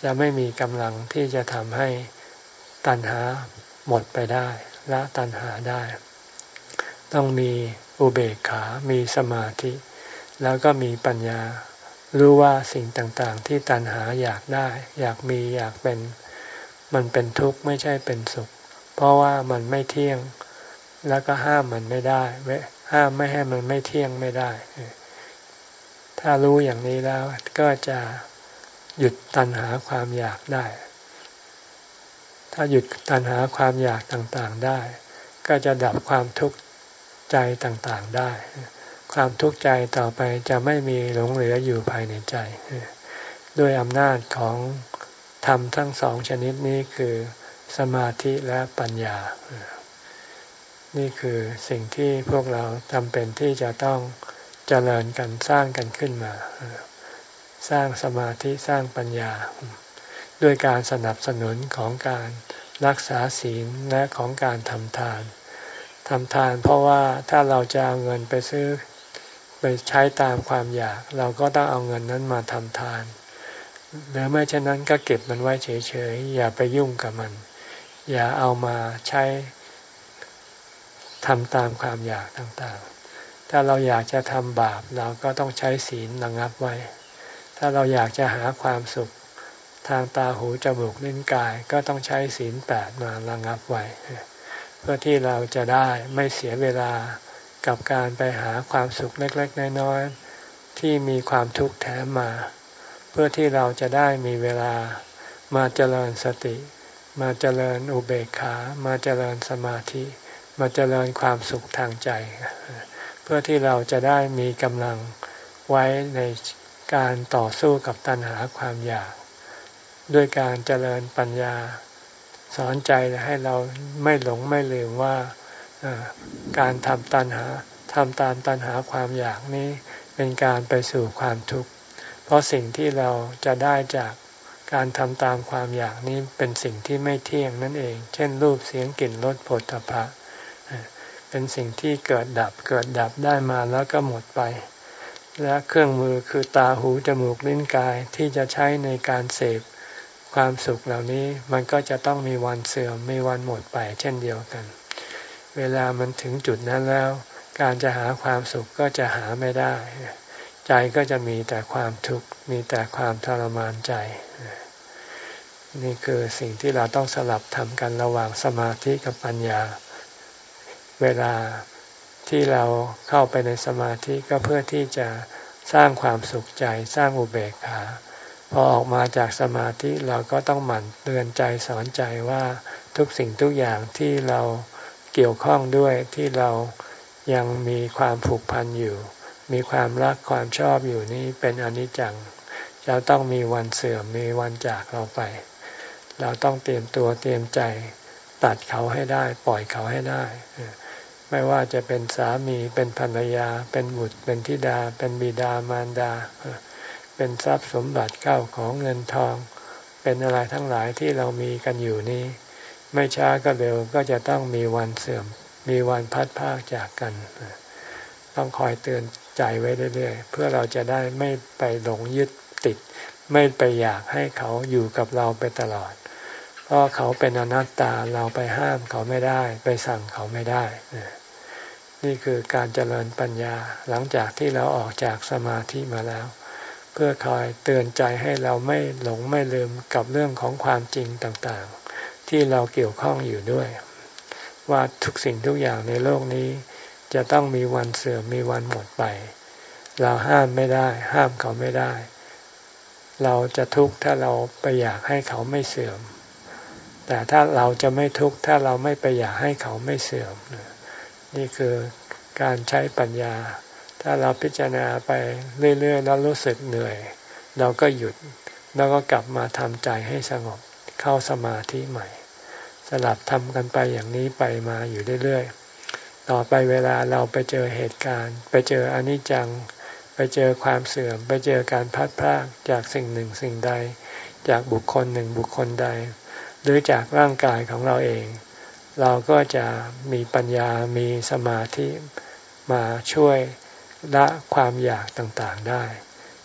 จะไม่มีกำลังที่จะทำให้ตัณหาหมดไปได้ละตัณหาได้ต้องมีอุเบกขา มีสมาธิแล้วก็มีปัญญารู้ว่าสิ่งต่างๆที่ตัณหาอยากได้อยากมีอยากเป็นมันเป็นทุกข์ไม่ใช่เป็นสุขเพราะว่ามันไม่เที่ยงแล้วก็ห้ามมันไม่ได้ห้ามไม่ให้มันไม่เที่ยงไม่ได้ถ้ารู้อย่างนี้แล้วก็จะหยุดตัณหาความอยากได้ถ้าหยุดตัณหาความอยากต่างๆได้ก็จะดับความทุกข์ใจต่างๆได้ความทุกข์ใจต่อไปจะไม่มีหลงเหลืออยู่ภายในใจด้วยอำนาจของธรรมทั้งสองชนิดนี้คือสมาธิและปัญญานี่คือสิ่งที่พวกเราจำเป็นที่จะต้องเจริญกันสร้างกันขึ้นมาสร้างสมาธิสร้างปัญญาด้วยการสนับสนุนของการรักษาศีลและของการทำทานทำทานเพราะว่าถ้าเราจะเอาเงินไปซื้อไปใช้ตามความอยากเราก็ต้องเอาเงินนั้นมาทำทานหรือไม่เช่นนั้นก็เก็บมันไว้เฉยๆอย่าไปยุ่งกับมันอย่าเอามาใช้ทำตามความอยากต่างๆถ้าเราอยากจะทำบาปเราก็ต้องใช้ศีลระงับไว้ถ้าเราอยากจะหาความสุขทางตาหูจมูกลิ้นกายก็ต้องใช้ศีลแปดมาระงับไว้เพื่อที่เราจะได้ไม่เสียเวลากับการไปหาความสุขเล็กๆน้อยๆที่มีความทุกข์แถมมาเพื่อที่เราจะได้มีเวลามาเจริญสติมาเจริญอุเบกขามาเจริญสมาธิมาเจริญความสุขทางใจเพื่อที่เราจะได้มีกำลังไว้ในการต่อสู้กับตัณหาความอยากด้วยการเจริญปัญญาสอนใจให้เราไม่หลงไม่ลืมว่าการทำตัณหาทำตามตัณหาความอยากนี้เป็นการไปสู่ความทุกข์เพราะสิ่งที่เราจะได้จากการทำตามความอยากนี้เป็นสิ่งที่ไม่เที่ยงนั่นเองเช่นรูปเสียงกลิ่นรสโผฏฐัพพะเป็นสิ่งที่เกิดดับเกิดดับได้มาแล้วก็หมดไปและเครื่องมือคือตาหูจมูกลิ้นกายที่จะใช้ในการเสพความสุขเหล่านี้มันก็จะต้องมีวันเสื่อมมีวันหมดไปเช่นเดียวกันเวลามันถึงจุดนั้นแล้วการจะหาความสุขก็จะหาไม่ได้ใจก็จะมีแต่ความทุกข์มีแต่ความทรมานใจนี่คือสิ่งที่เราต้องสลับทำกันระหว่างสมาธิกับปัญญาเวลาที่เราเข้าไปในสมาธิก็เพื่อที่จะสร้างความสุขใจสร้างอุเบกขาพอออกมาจากสมาธิเราก็ต้องหมั่นเตือนใจสอนใจว่าทุกสิ่งทุกอย่างที่เราเกี่ยวข้องด้วยที่เรายังมีความผูกพันอยู่มีความรักความชอบอยู่นี้เป็นอนิจจังจะต้องมีวันเสื่อมมีวันจากเราไปเราต้องเตรียมตัวเตรียมใจตัดเขาให้ได้ปล่อยเขาให้ได้ไม่ว่าจะเป็นสามีเป็นภรรยาเป็นบุตรเป็นธิดาเป็นบิดามารดาเป็นทรัพย์สมบัติเข้าของเงินทองเป็นอะไรทั้งหลายที่เรามีกันอยู่นี้ไม่ช้าก็เร็วก็จะต้องมีวันเสื่อมมีวันพัดพรากจากกันต้องคอยเตือนใจไว้เรื่อยๆเพื่อเราจะได้ไม่ไปหลงยึดติดไม่ไปอยากให้เขาอยู่กับเราไปตลอดเพราะเขาเป็นอนัตตาเราไปห้ามเขาไม่ได้ไปสั่งเขาไม่ได้นี่คือการเจริญปัญญาหลังจากที่เราออกจากสมาธิมาแล้วเพื่อคอยเตือนใจให้เราไม่หลงไม่ลืมกับเรื่องของความจริงต่างๆที่เราเกี่ยวข้องอยู่ด้วยว่าทุกสิ่งทุกอย่างในโลกนี้จะต้องมีวันเสื่อมมีวันหมดไปเราห้ามไม่ได้ห้ามเขาไม่ได้เราจะทุกข์ถ้าเราไปอยากให้เขาไม่เสื่อมแต่ถ้าเราจะไม่ทุกข์ถ้าเราไม่ไปอยากให้เขาไม่เสื่อมนี่คือการใช้ปัญญาถ้าเราพิจารณาไปเรื่อยๆแล้วรู้สึกเหนื่อยเราก็หยุดแล้วก็กลับมาทำใจให้สงบเข้าสมาธิใหม่สลับทำกันไปอย่างนี้ไปมาอยู่เรื่อยๆต่อไปเวลาเราไปเจอเหตุการณ์ไปเจออนิจจังไปเจอความเสื่อมไปเจอการพัดพรากจากสิ่งหนึ่งสิ่งใดจากบุคคลหนึ่งบุคคลใดหรือจากร่างกายของเราเองเราก็จะมีปัญญามีสมาธิมาช่วยละความอยากต่างๆได้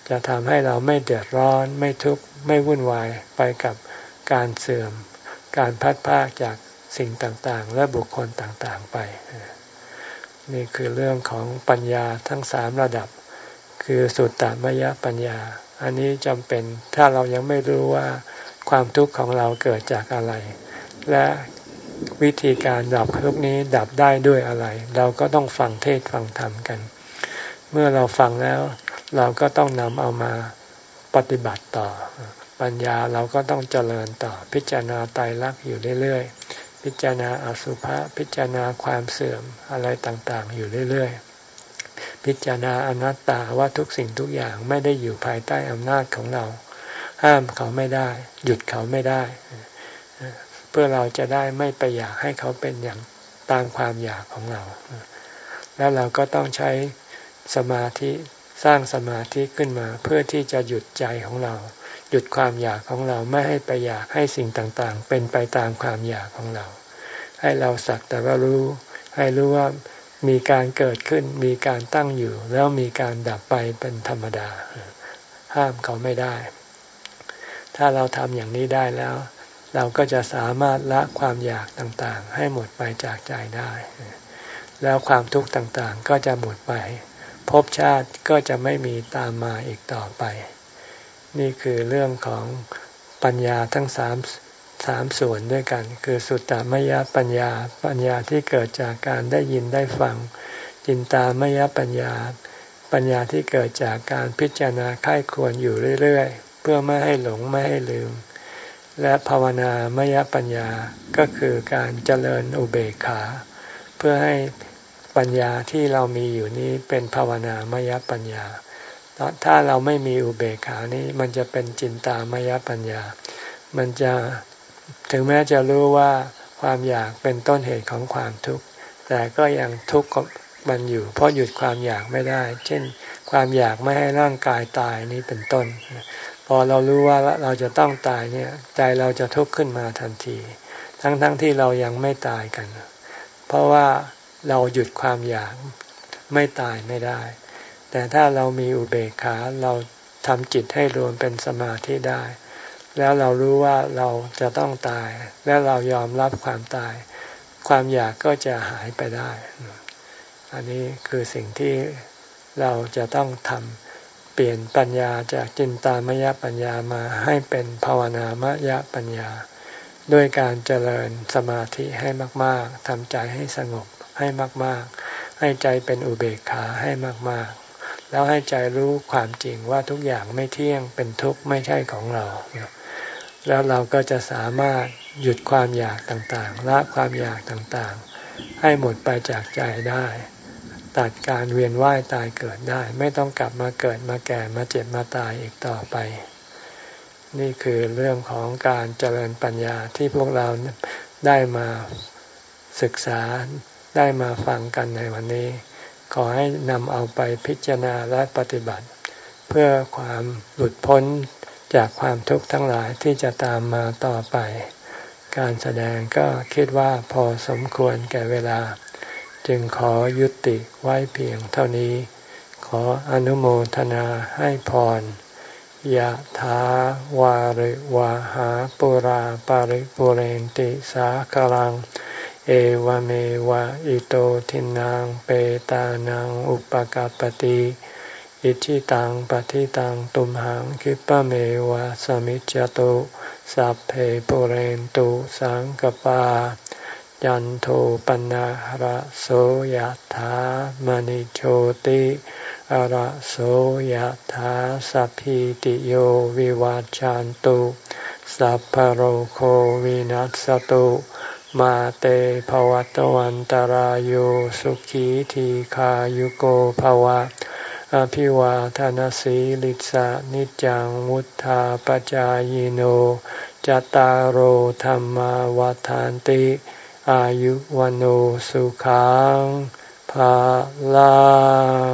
จะทำให้เราไม่เดือดร้อนไม่ทุกข์ไม่วุ่นวายไปกับการเสื่อมการพัดพรากจากสิ่งต่างๆและบุคคลต่างๆไปนี่คือเรื่องของปัญญาทั้งสามระดับคือสุตตมยปัญญาอันนี้จำเป็นถ้าเรายังไม่รู้ว่าความทุกข์ของเราเกิดจากอะไรและวิธีการดับทุกข์นี้ดับได้ด้วยอะไรเราก็ต้องฟังเทศฟังธรรมกันเมื่อเราฟังแล้วเราก็ต้องนำเอามาปฏิบัติต่อปัญญาเราก็ต้องเจริญต่อพิจารณาไตรลักษณ์อยู่เรื่อยๆพิจารณาอสุภะพิจารณาความเสื่อมอะไรต่างๆอยู่เรื่อยๆพิจารณาอนัตตาว่าทุกสิ่งทุกอย่างไม่ได้อยู่ภายใต้อำนาจของเราห้ามเขาไม่ได้หยุดเขาไม่ได้เพื่อเราจะได้ไม่ไปอยากให้เขาเป็นอย่างตามความอยากของเราแล้วเราก็ต้องใช้สมาธิสร้างสมาธิขึ้นมาเพื่อที่จะหยุดใจของเราหยุดความอยากของเราไม่ให้ไปอยากให้สิ่งต่างๆเป็นไปตามความอยากของเราให้เราสักแต่ว่ารู้ให้รู้ว่ามีการเกิดขึ้นมีการตั้งอยู่แล้วมีการดับไปเป็นธรรมดาห้ามเขาไม่ได้ถ้าเราทำอย่างนี้ได้แล้วเราก็จะสามารถละความอยากต่างๆให้หมดไปจากใจได้แล้วความทุกข์ต่างๆก็จะหมดไปภพชาติก็จะไม่มีตามมาอีกต่อไปนี่คือเรื่องของปัญญาทั้งสามสามส่วนด้วยกันคือสุตตมยปัญญาปัญญาที่เกิดจากการได้ยินได้ฟังจินตามยปัญญาปัญญาที่เกิดจากการพิจารณาใคร่ครวญอยู่เรื่อยๆเพื่อไม่ให้หลงไม่ให้ลืมและภาวนามยปัญญาก็คือการเจริญอุเบกขาเพื่อให้ปัญญาที่เรามีอยู่นี้เป็นภาวนามยปัญญาถ้าเราไม่มีอุเบกขานี้มันจะเป็นจินตามยปัญญามันจะถึงแม้จะรู้ว่าความอยากเป็นต้นเหตุของความทุกข์แต่ก็ยังทุกข์กับมันอยู่เพราะหยุดความอยากไม่ได้เช่นความอยากไม่ให้ร่างกายตายนี้เป็นต้นพอเรารู้ว่าเราจะต้องตายเนี่ยใจเราจะทุกข์ขึ้นมาทันทีทั้งๆ ท, ที่เรายังไม่ตายกันเพราะว่าเราหยุดความอยากไม่ตายไม่ได้แต่ถ้าเรามีอุเบกขาเราทำจิตให้รวมเป็นสมาธิได้แล้วเรารู้ว่าเราจะต้องตายและเรายอมรับความตายความอยากก็จะหายไปได้อันนี้คือสิ่งที่เราจะต้องทำเปลี่ยนปัญญาจากจินตามยปัญญามาให้เป็นภาวนามยปัญญาด้วยการเจริญสมาธิให้มากๆทำใจให้สงบให้มากๆให้ใจเป็นอุเบกขาให้มากๆแล้วให้ใจรู้ความจริงว่าทุกอย่างไม่เที่ยงเป็นทุกข์ไม่ใช่ของเราแล้วเราก็จะสามารถหยุดความอยากต่างๆละความอยากต่างๆให้หมดไปจากใจได้ตัดการเวียนว่ายตายเกิดได้ไม่ต้องกลับมาเกิดมาแก่มาเจ็บมาตายอีกต่อไปนี่คือเรื่องของการเจริญปัญญาที่พวกเราได้มาศึกษาได้มาฟังกันในวันนี้ขอให้นำเอาไปพิจารณาและปฏิบัติเพื่อความหลุดพ้นจากความทุกข์ทั้งหลายที่จะตามมาต่อไปการแสดงก็คิดว่าพอสมควรแก่เวลาจึงขอยุติไว้เพียงเท่านี้ขออนุโมทนาให้พรยะถาวาริวะหาปุราปาริปุเรนติสาคลังเอวเมวะอิโตทินังเปตานังอุปกัปปติอิชิตังปฏิตังตุมหังคิปะเมวะสมิจจตุสัพเพปุเรนตุสังกปายันโทปนะระโสยถามณิโชติระโสยถาสัพพิติโยวิวัจจันตุสัพพะโรโควินัสสตุมาเตภวัตวันตารโยสุขีทีขายุโกภวะอภิวาทานสีลิสะนิจังวุธาปจายโนจตารโหธรรมวาทานติอายุวันโอสุขังภาลัง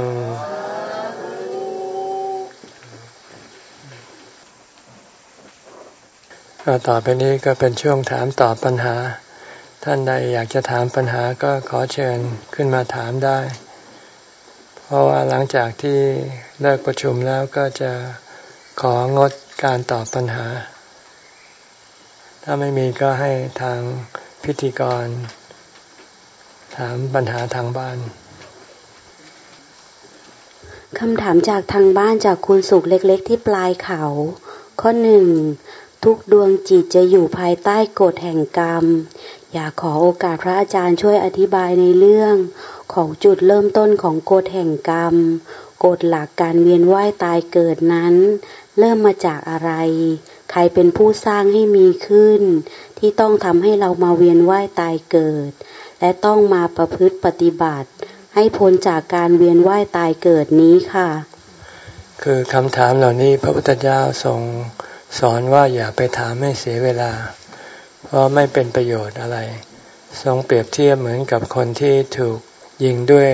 ต่อไปนี้ก็เป็นช่วงถามตอบปัญหาท่านใดอยากจะถามปัญหาก็ขอเชิญขึ้นมาถามได้เพราะว่าหลังจากที่เลิกประชุมแล้วก็จะของดการตอบปัญหาถ้าไม่มีก็ให้ทางพิธีกรถามปัญหาทางบ้านคำถามจากทางบ้านจากคุณสุขเล็กๆที่ปลายเขาข้อหนึ่งทุกดวงจิตจะอยู่ภายใต้กฎแห่งกรรมอยากขอโอกาสพระอาจารย์ช่วยอธิบายในเรื่องของจุดเริ่มต้นของกฎแห่งกรรมกฎหลักการเวียนว่ายตายเกิดนั้นเริ่มมาจากอะไรใครเป็นผู้สร้างให้มีขึ้นที่ต้องทำให้เรามาเวียนว่ายตายเกิดและต้องมาประพฤติปฏิบัติให้พ้นจากการเวียนว่ายตายเกิดนี้ค่ะคือคำถามเหล่านี้พระพุทธเจ้าทรงสอนว่าอย่าไปถามให้เสียเวลาเพราะไม่เป็นประโยชน์อะไรทรงเปรียบเทียบเหมือนกับคนที่ถูกยิงด้วย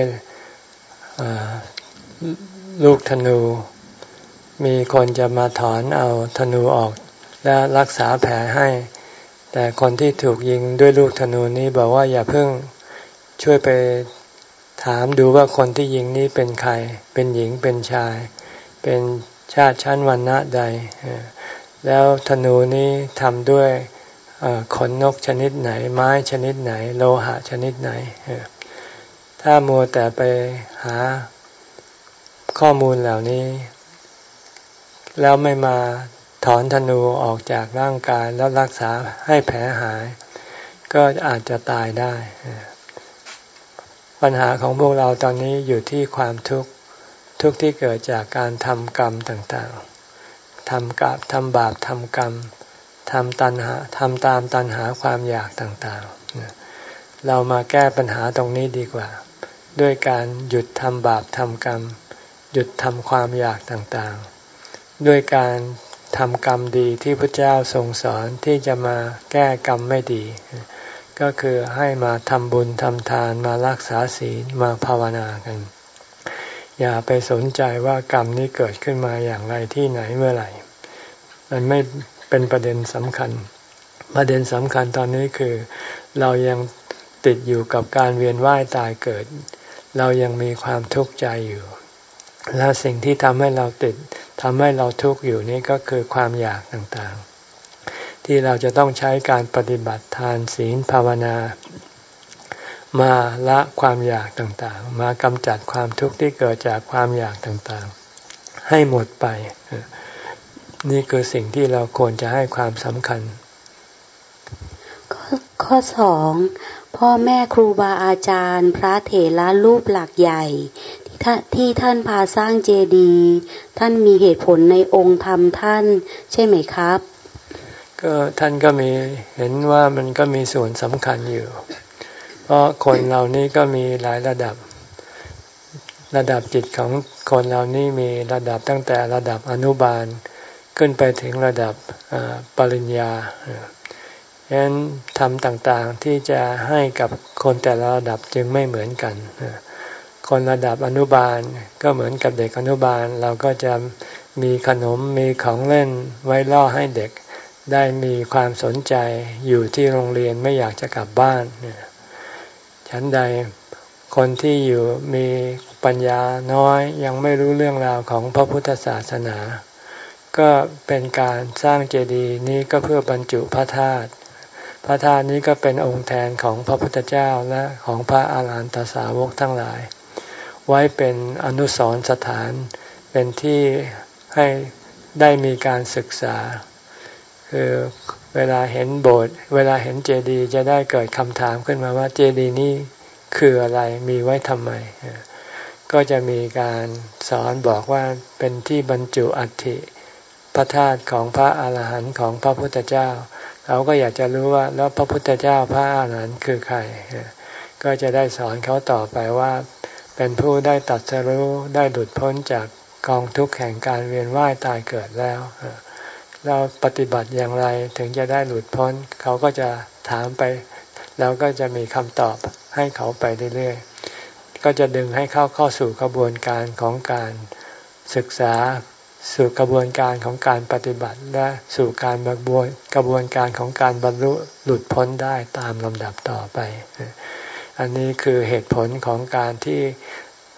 ลูกธนูมีคนจะมาถอนเอาธนูออกและรักษาแผลให้แต่คนที่ถูกยิงด้วยลูกธนูนี้บอกว่าอย่าเพิ่งช่วยไปถามดูว่าคนที่ยิงนี้เป็นใครเป็นหญิงเป็นชายเป็นชาติชั้นวรรณะใดแล้วธนูนี้ทำด้วยขนนกชนิดไหนไม้ชนิดไหนโลหะชนิดไหนถ้ามัวแต่ไปหาข้อมูลเหล่านี้แล้วไม่มาถอนธนูออกจากร่างกายแล้วรักษาให้แผลหายก็อาจจะตายได้ปัญหาของพวกเราตอนนี้อยู่ที่ความทุกข์ทุกข์ที่เกิดจากการทำกรรมต่างๆทำกรรมทำบาปทำกรรมทำตัณหาทำตามตัณหาความอยากต่างๆเรามาแก้ปัญหาตรงนี้ดีกว่าด้วยการหยุดทำบาปทำกรรมหยุดทำความอยากต่างๆด้วยการทำกรรมดีที่พระเจ้าทรงสอนที่จะมาแก้กรรมไม่ดีก็คือให้มาทำบุญทำทานมารักษาศีลมาภาวนากันอย่าไปสนใจว่ากรรมนี้เกิดขึ้นมาอย่างไรที่ไหนเมื่อไหร่มันไม่เป็นประเด็นสำคัญประเด็นสำคัญตอนนี้คือเรายังติดอยู่กับการเวียนว่ายตายเกิดเรายังมีความทุกข์ใจอยู่และสิ่งที่ทำให้เราติดทำให้เราทุกข์อยู่นี่ก็คือความอยากต่างๆที่เราจะต้องใช้การปฏิบัติทานศีลภาวนามาละความอยากต่างๆมากำจัดความทุกข์ที่เกิดจากความอยากต่างๆให้หมดไปนี่คือสิ่งที่เราควรจะให้ความสำคัญข้อสองพ่อแม่ครูบาอาจารย์พระเถระรูปหลักใหญ่ที่ท่านพาสร้างเจดีย์ท่านมีเหตุผลในองค์ธรรมท่านใช่ไหมครับก็ท่านก็มีเห็นว่ามันก็มีส่วนสำคัญอยู่เพราะคนเรานี่ก็มีหลายระดับระดับจิตของคนเรานี่มีระดับตั้งแต่ระดับอนุบาลขึ้นไปถึงระดับปริญญาฉะนั้นธรรมต่างๆที่จะให้กับคนแต่ละระดับจึงไม่เหมือนกันคนระดับอนุบาลก็เหมือนกับเด็กอนุบาลเราก็จะมีขนมมีของเล่นไว้ล่อให้เด็กได้มีความสนใจอยู่ที่โรงเรียนไม่อยากจะกลับบ้านฉันใดคนที่อยู่มีปัญญาน้อยยังไม่รู้เรื่องราวของพระพุทธศาสนาก็เป็นการสร้างเจดีย์นี้ก็เพื่อบรรจุพระธาตุพระธาตุนี้ก็เป็นองค์แทนของพระพุทธเจ้าและของพระอาหารหันตสาวกทั้งหลายไว้เป็นอนุสรณ์สถานเป็นที่ให้ได้มีการศึกษาคือเวลาเห็นโบสถ์เวลาเห็นเจดีย์จะได้เกิดคำถามขึ้นมาว่าเจดีย์นี้คืออะไรมีไว้ทำไมก็จะมีการสอนบอกว่าเป็นที่บรรจุอัฐิพระธาตุของพระอาหารหันต์ของพระพุทธเจ้าเขาก็อยากจะรู้ว่าแล้วพระพุทธเจ้าพระอาหารหันต์คือใครก็จะได้สอนเขาต่อไปว่าเป็นผู้ได้ตรัสรู้ได้หลุดพ้นจากกองทุกข์แห่งการเวียนว่ายตายเกิดแล้วเราปฏิบัติอย่างไรถึงจะได้หลุดพ้นเขาก็จะถามไปแล้วก็จะมีคำตอบให้เขาไปเรื่อยๆก็จะดึงให้เข้าเข้าสู่กระบวนการของการศึกษาสู่กระบวนการของการปฏิบัติและสู่การกระบวนกระบวนการของการบรรลุหลุดพ้นได้ตามลำดับต่อไปอันนี้คือเหตุผลของการที่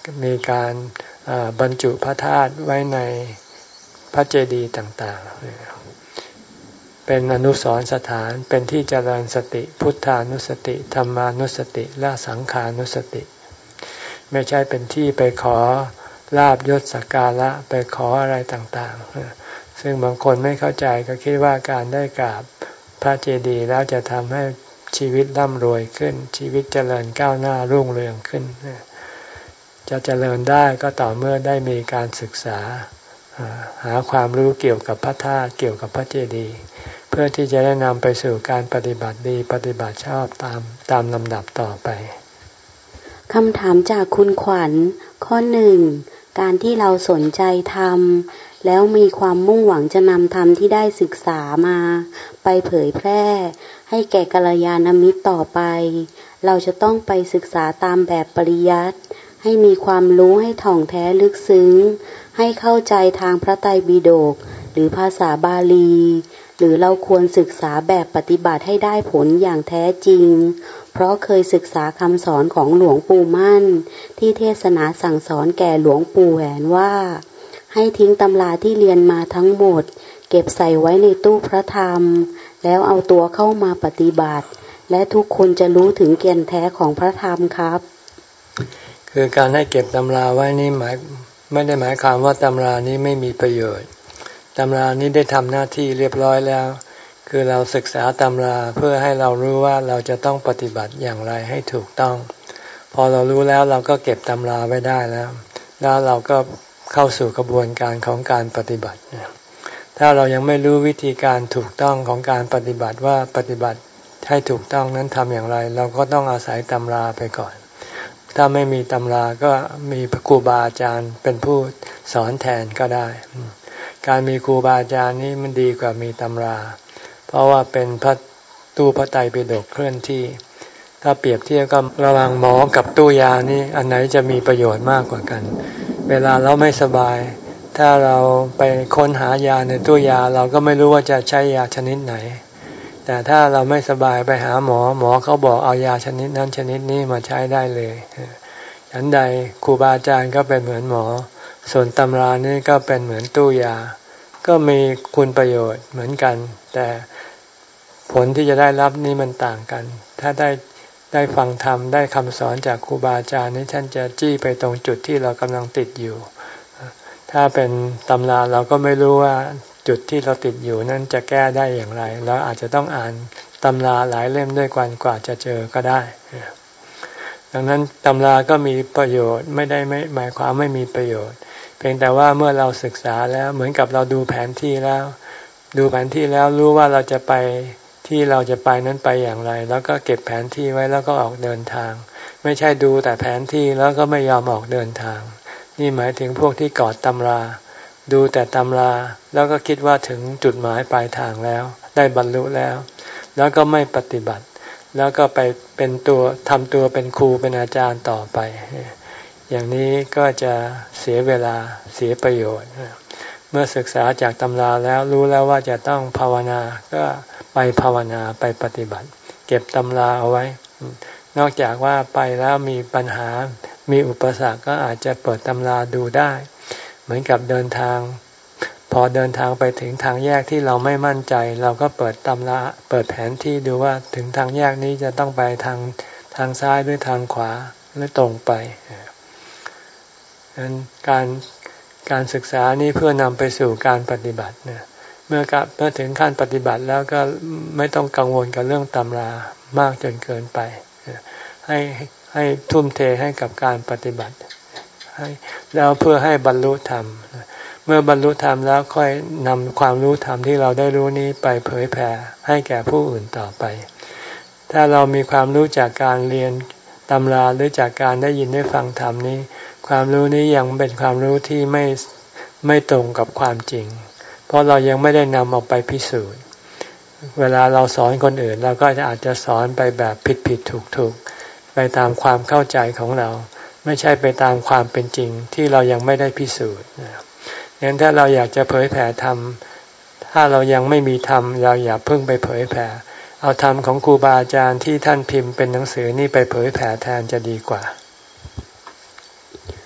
มีการบรรจุพระธาตุไว้ในพระเจดีย์ต่างๆเป็นอนุสรณ์สถานเป็นที่เจริญสติพุทธานุสติธรรมานุสติและสังขานุสติไม่ใช่เป็นที่ไปขอลาภยศสักการะไปขออะไรต่างๆซึ่งบางคนไม่เข้าใจก็คิดว่าการได้กราบพระเจดีย์แล้วจะทำให้ชีวิตร่ำรวยขึ้นชีวิตเจริญก้าวหน้ารุ่งเรืองขึ้นจะเจริญได้ก็ต่อเมื่อได้มีการศึกษาหาความรู้เกี่ยวกับพระธาตุเกี่ยวกับพระเจดีย์เพื่อที่จะได้นำไปสู่การปฏิบัติดีปฏิบัติชอบตามตามลำดับต่อไปคำถามจากคุณขวัญข้อหนึ่งการที่เราสนใจธรรมแล้วมีความมุ่งหวังจะนำธรรมที่ได้ศึกษามาไปเผยแพร่ให้แก่กัลยาณมิตรต่อไปเราจะต้องไปศึกษาตามแบบปริยัติให้มีความรู้ให้ถ่องแท้ลึกซึ้งให้เข้าใจทางพระไตรปิฎกหรือภาษาบาลีหรือเราควรศึกษาแบบปฏิบัติให้ได้ผลอย่างแท้จริงเพราะเคยศึกษาคำสอนของหลวงปู่มั่นที่เทศนาสั่งสอนแก่หลวงปู่แหวนว่าให้ทิ้งตำราที่เรียนมาทั้งหมดเก็บใส่ไว้ในตู้พระธรรมแล้วเอาตัวเข้ามาปฏิบัติและทุกคนจะรู้ถึงแก่นแท้ของพระธรรมครับคือการให้เก็บตำราไว้นี่หมายไม่ได้หมายความว่าตำรานี้ไม่มีประโยชน์ตำรานี้ได้ทำหน้าที่เรียบร้อยแล้วคือเราศึกษาตำราเพื่อให้เรารู้ว่าเราจะต้องปฏิบัติอย่างไรให้ถูกต้องพอเรารู้แล้วเราก็เก็บตำราไว้ได้แล้วแล้วเราก็เข้าสู่กระบวนการของการปฏิบัติถ้าเรายังไม่รู้วิธีการถูกต้องของการปฏิบัติว่าปฏิบัติให้ถูกต้องนั้นทำอย่างไรเราก็ต้องอาศัยตำราไปก่อนถ้าไม่มีตำราก็มีครูบาอาจารย์เป็นผู้สอนแทนก็ได้การมีครูบาอาจารย์นี้มันดีกว่ามีตำราเพราะว่าเป็นพระตู้พระไตรปิฎกเคลื่อนที่ถ้าเปรียบเทียบก็ระหว่างหมอกับตู้ยานี่อันไหนจะมีประโยชน์มากกว่ากันเวลาเราไม่สบายถ้าเราไปค้นหายาในตู้ยาเราก็ไม่รู้ว่าจะใช้ยาชนิดไหนแต่ถ้าเราไม่สบายไปหาหมอหมอเขาบอกเอายาชนิดนั้นชนิดนี้มาใช้ได้เลยฉันใดครูบาอาจารย์ก็เป็นเหมือนหมอส่วนตำรานี่ก็เป็นเหมือนตู้ยาก็มีคุณประโยชน์เหมือนกันแต่ผลที่จะได้รับนี่มันต่างกันถ้าได้ได้ฟังธรรมได้คำสอนจากครูบาอาจารย์นี่ท่านจะจี้ไปตรงจุดที่เรากำลังติดอยู่ถ้าเป็นตำราเราก็ไม่รู้ว่าจุดที่เราติดอยู่นั้นจะแก้ได้อย่างไรเราอาจจะต้องอ่านตำราหลายเล่มด้วยกันกว่าจะเจอก็ได้ดังนั้นตำราก็มีประโยชน์ไม่ได้ไม่หมายความไม่มีประโยชน์เพียงแต่ว่าเมื่อเราศึกษาแล้วเหมือนกับเราดูแผนที่แล้วดูแผนที่แล้วรู้ว่าเราจะไปที่เราจะไปนั้นไปอย่างไรแล้วก็เก็บแผนที่ไว้แล้วก็ออกเดินทางไม่ใช่ดูแต่แผนที่แล้วก็ไม่ยอมออกเดินทางนี่หมายถึงพวกที่กอดตำราดูแต่ตำราแล้วก็คิดว่าถึงจุดหมายปลายทางแล้วได้บรรลุแล้วแล้วก็ไม่ปฏิบัติแล้วก็ไปเป็นตัวทำตัวเป็นครูเป็นอาจารย์ต่อไปอย่างนี้ก็จะเสียเวลาเสียประโยชน์เมื่อศึกษาจากตำราแล้วรู้แล้วว่าจะต้องภาวนาก็ไปภาวนาไปปฏิบัติเก็บตำราเอาไว้นอกจากว่าไปแล้วมีปัญหามีอุปสรรคก็อาจจะเปิดตำราดูได้เหมือนกับเดินทางพอเดินทางไปถึงทางแยกที่เราไม่มั่นใจเราก็เปิดตำราเปิดแผนที่ดูว่าถึงทางแยกนี้จะต้องไปทางทางซ้ายหรือทางขวาหรือตรงไปดังนั้นการการศึกษานี้เพื่อนำไปสู่การปฏิบัติเนี่ยเมื่อเมื่อถึงขั้นปฏิบัติแล้วก็ไม่ต้องกังวลกับเรื่องตำรามากจนเกินไปให้ให้ทุ่มเทให้กับการปฏิบัติให้แล้วเพื่อให้บรรลุธรรมเมื่อบรรลุธรรมแล้วค่อยนำความรู้ธรรมที่เราได้รู้นี้ไปเผยแผ่ให้แก่ผู้อื่นต่อไปถ้าเรามีความรู้จากการเรียนตำราหรือจากการได้ยินได้ฟังธรรมนี้ความรู้นี้ยังเป็นความรู้ที่ไม่ไม่ตรงกับความจริงเพราะเรายังไม่ได้นำเอาไปพิสูจน์เวลาเราสอนคนอื่นเราก็อาจจะสอนไปแบบผิดผิดถูกถูกไปตามความเข้าใจของเราไม่ใช่ไปตามความเป็นจริงที่เรายังไม่ได้พิสูจน์งั้นถ้าเราอยากจะเผยแผ่ธรรมถ้าเรายังไม่มีธรรมเราอย่าเพิ่งไปเผยแผ่เอาธรรมของครูบาอาจารย์ที่ท่านพิมพ์เป็นหนังสือนี่ไปเผยแผ่แทนจะดีกว่า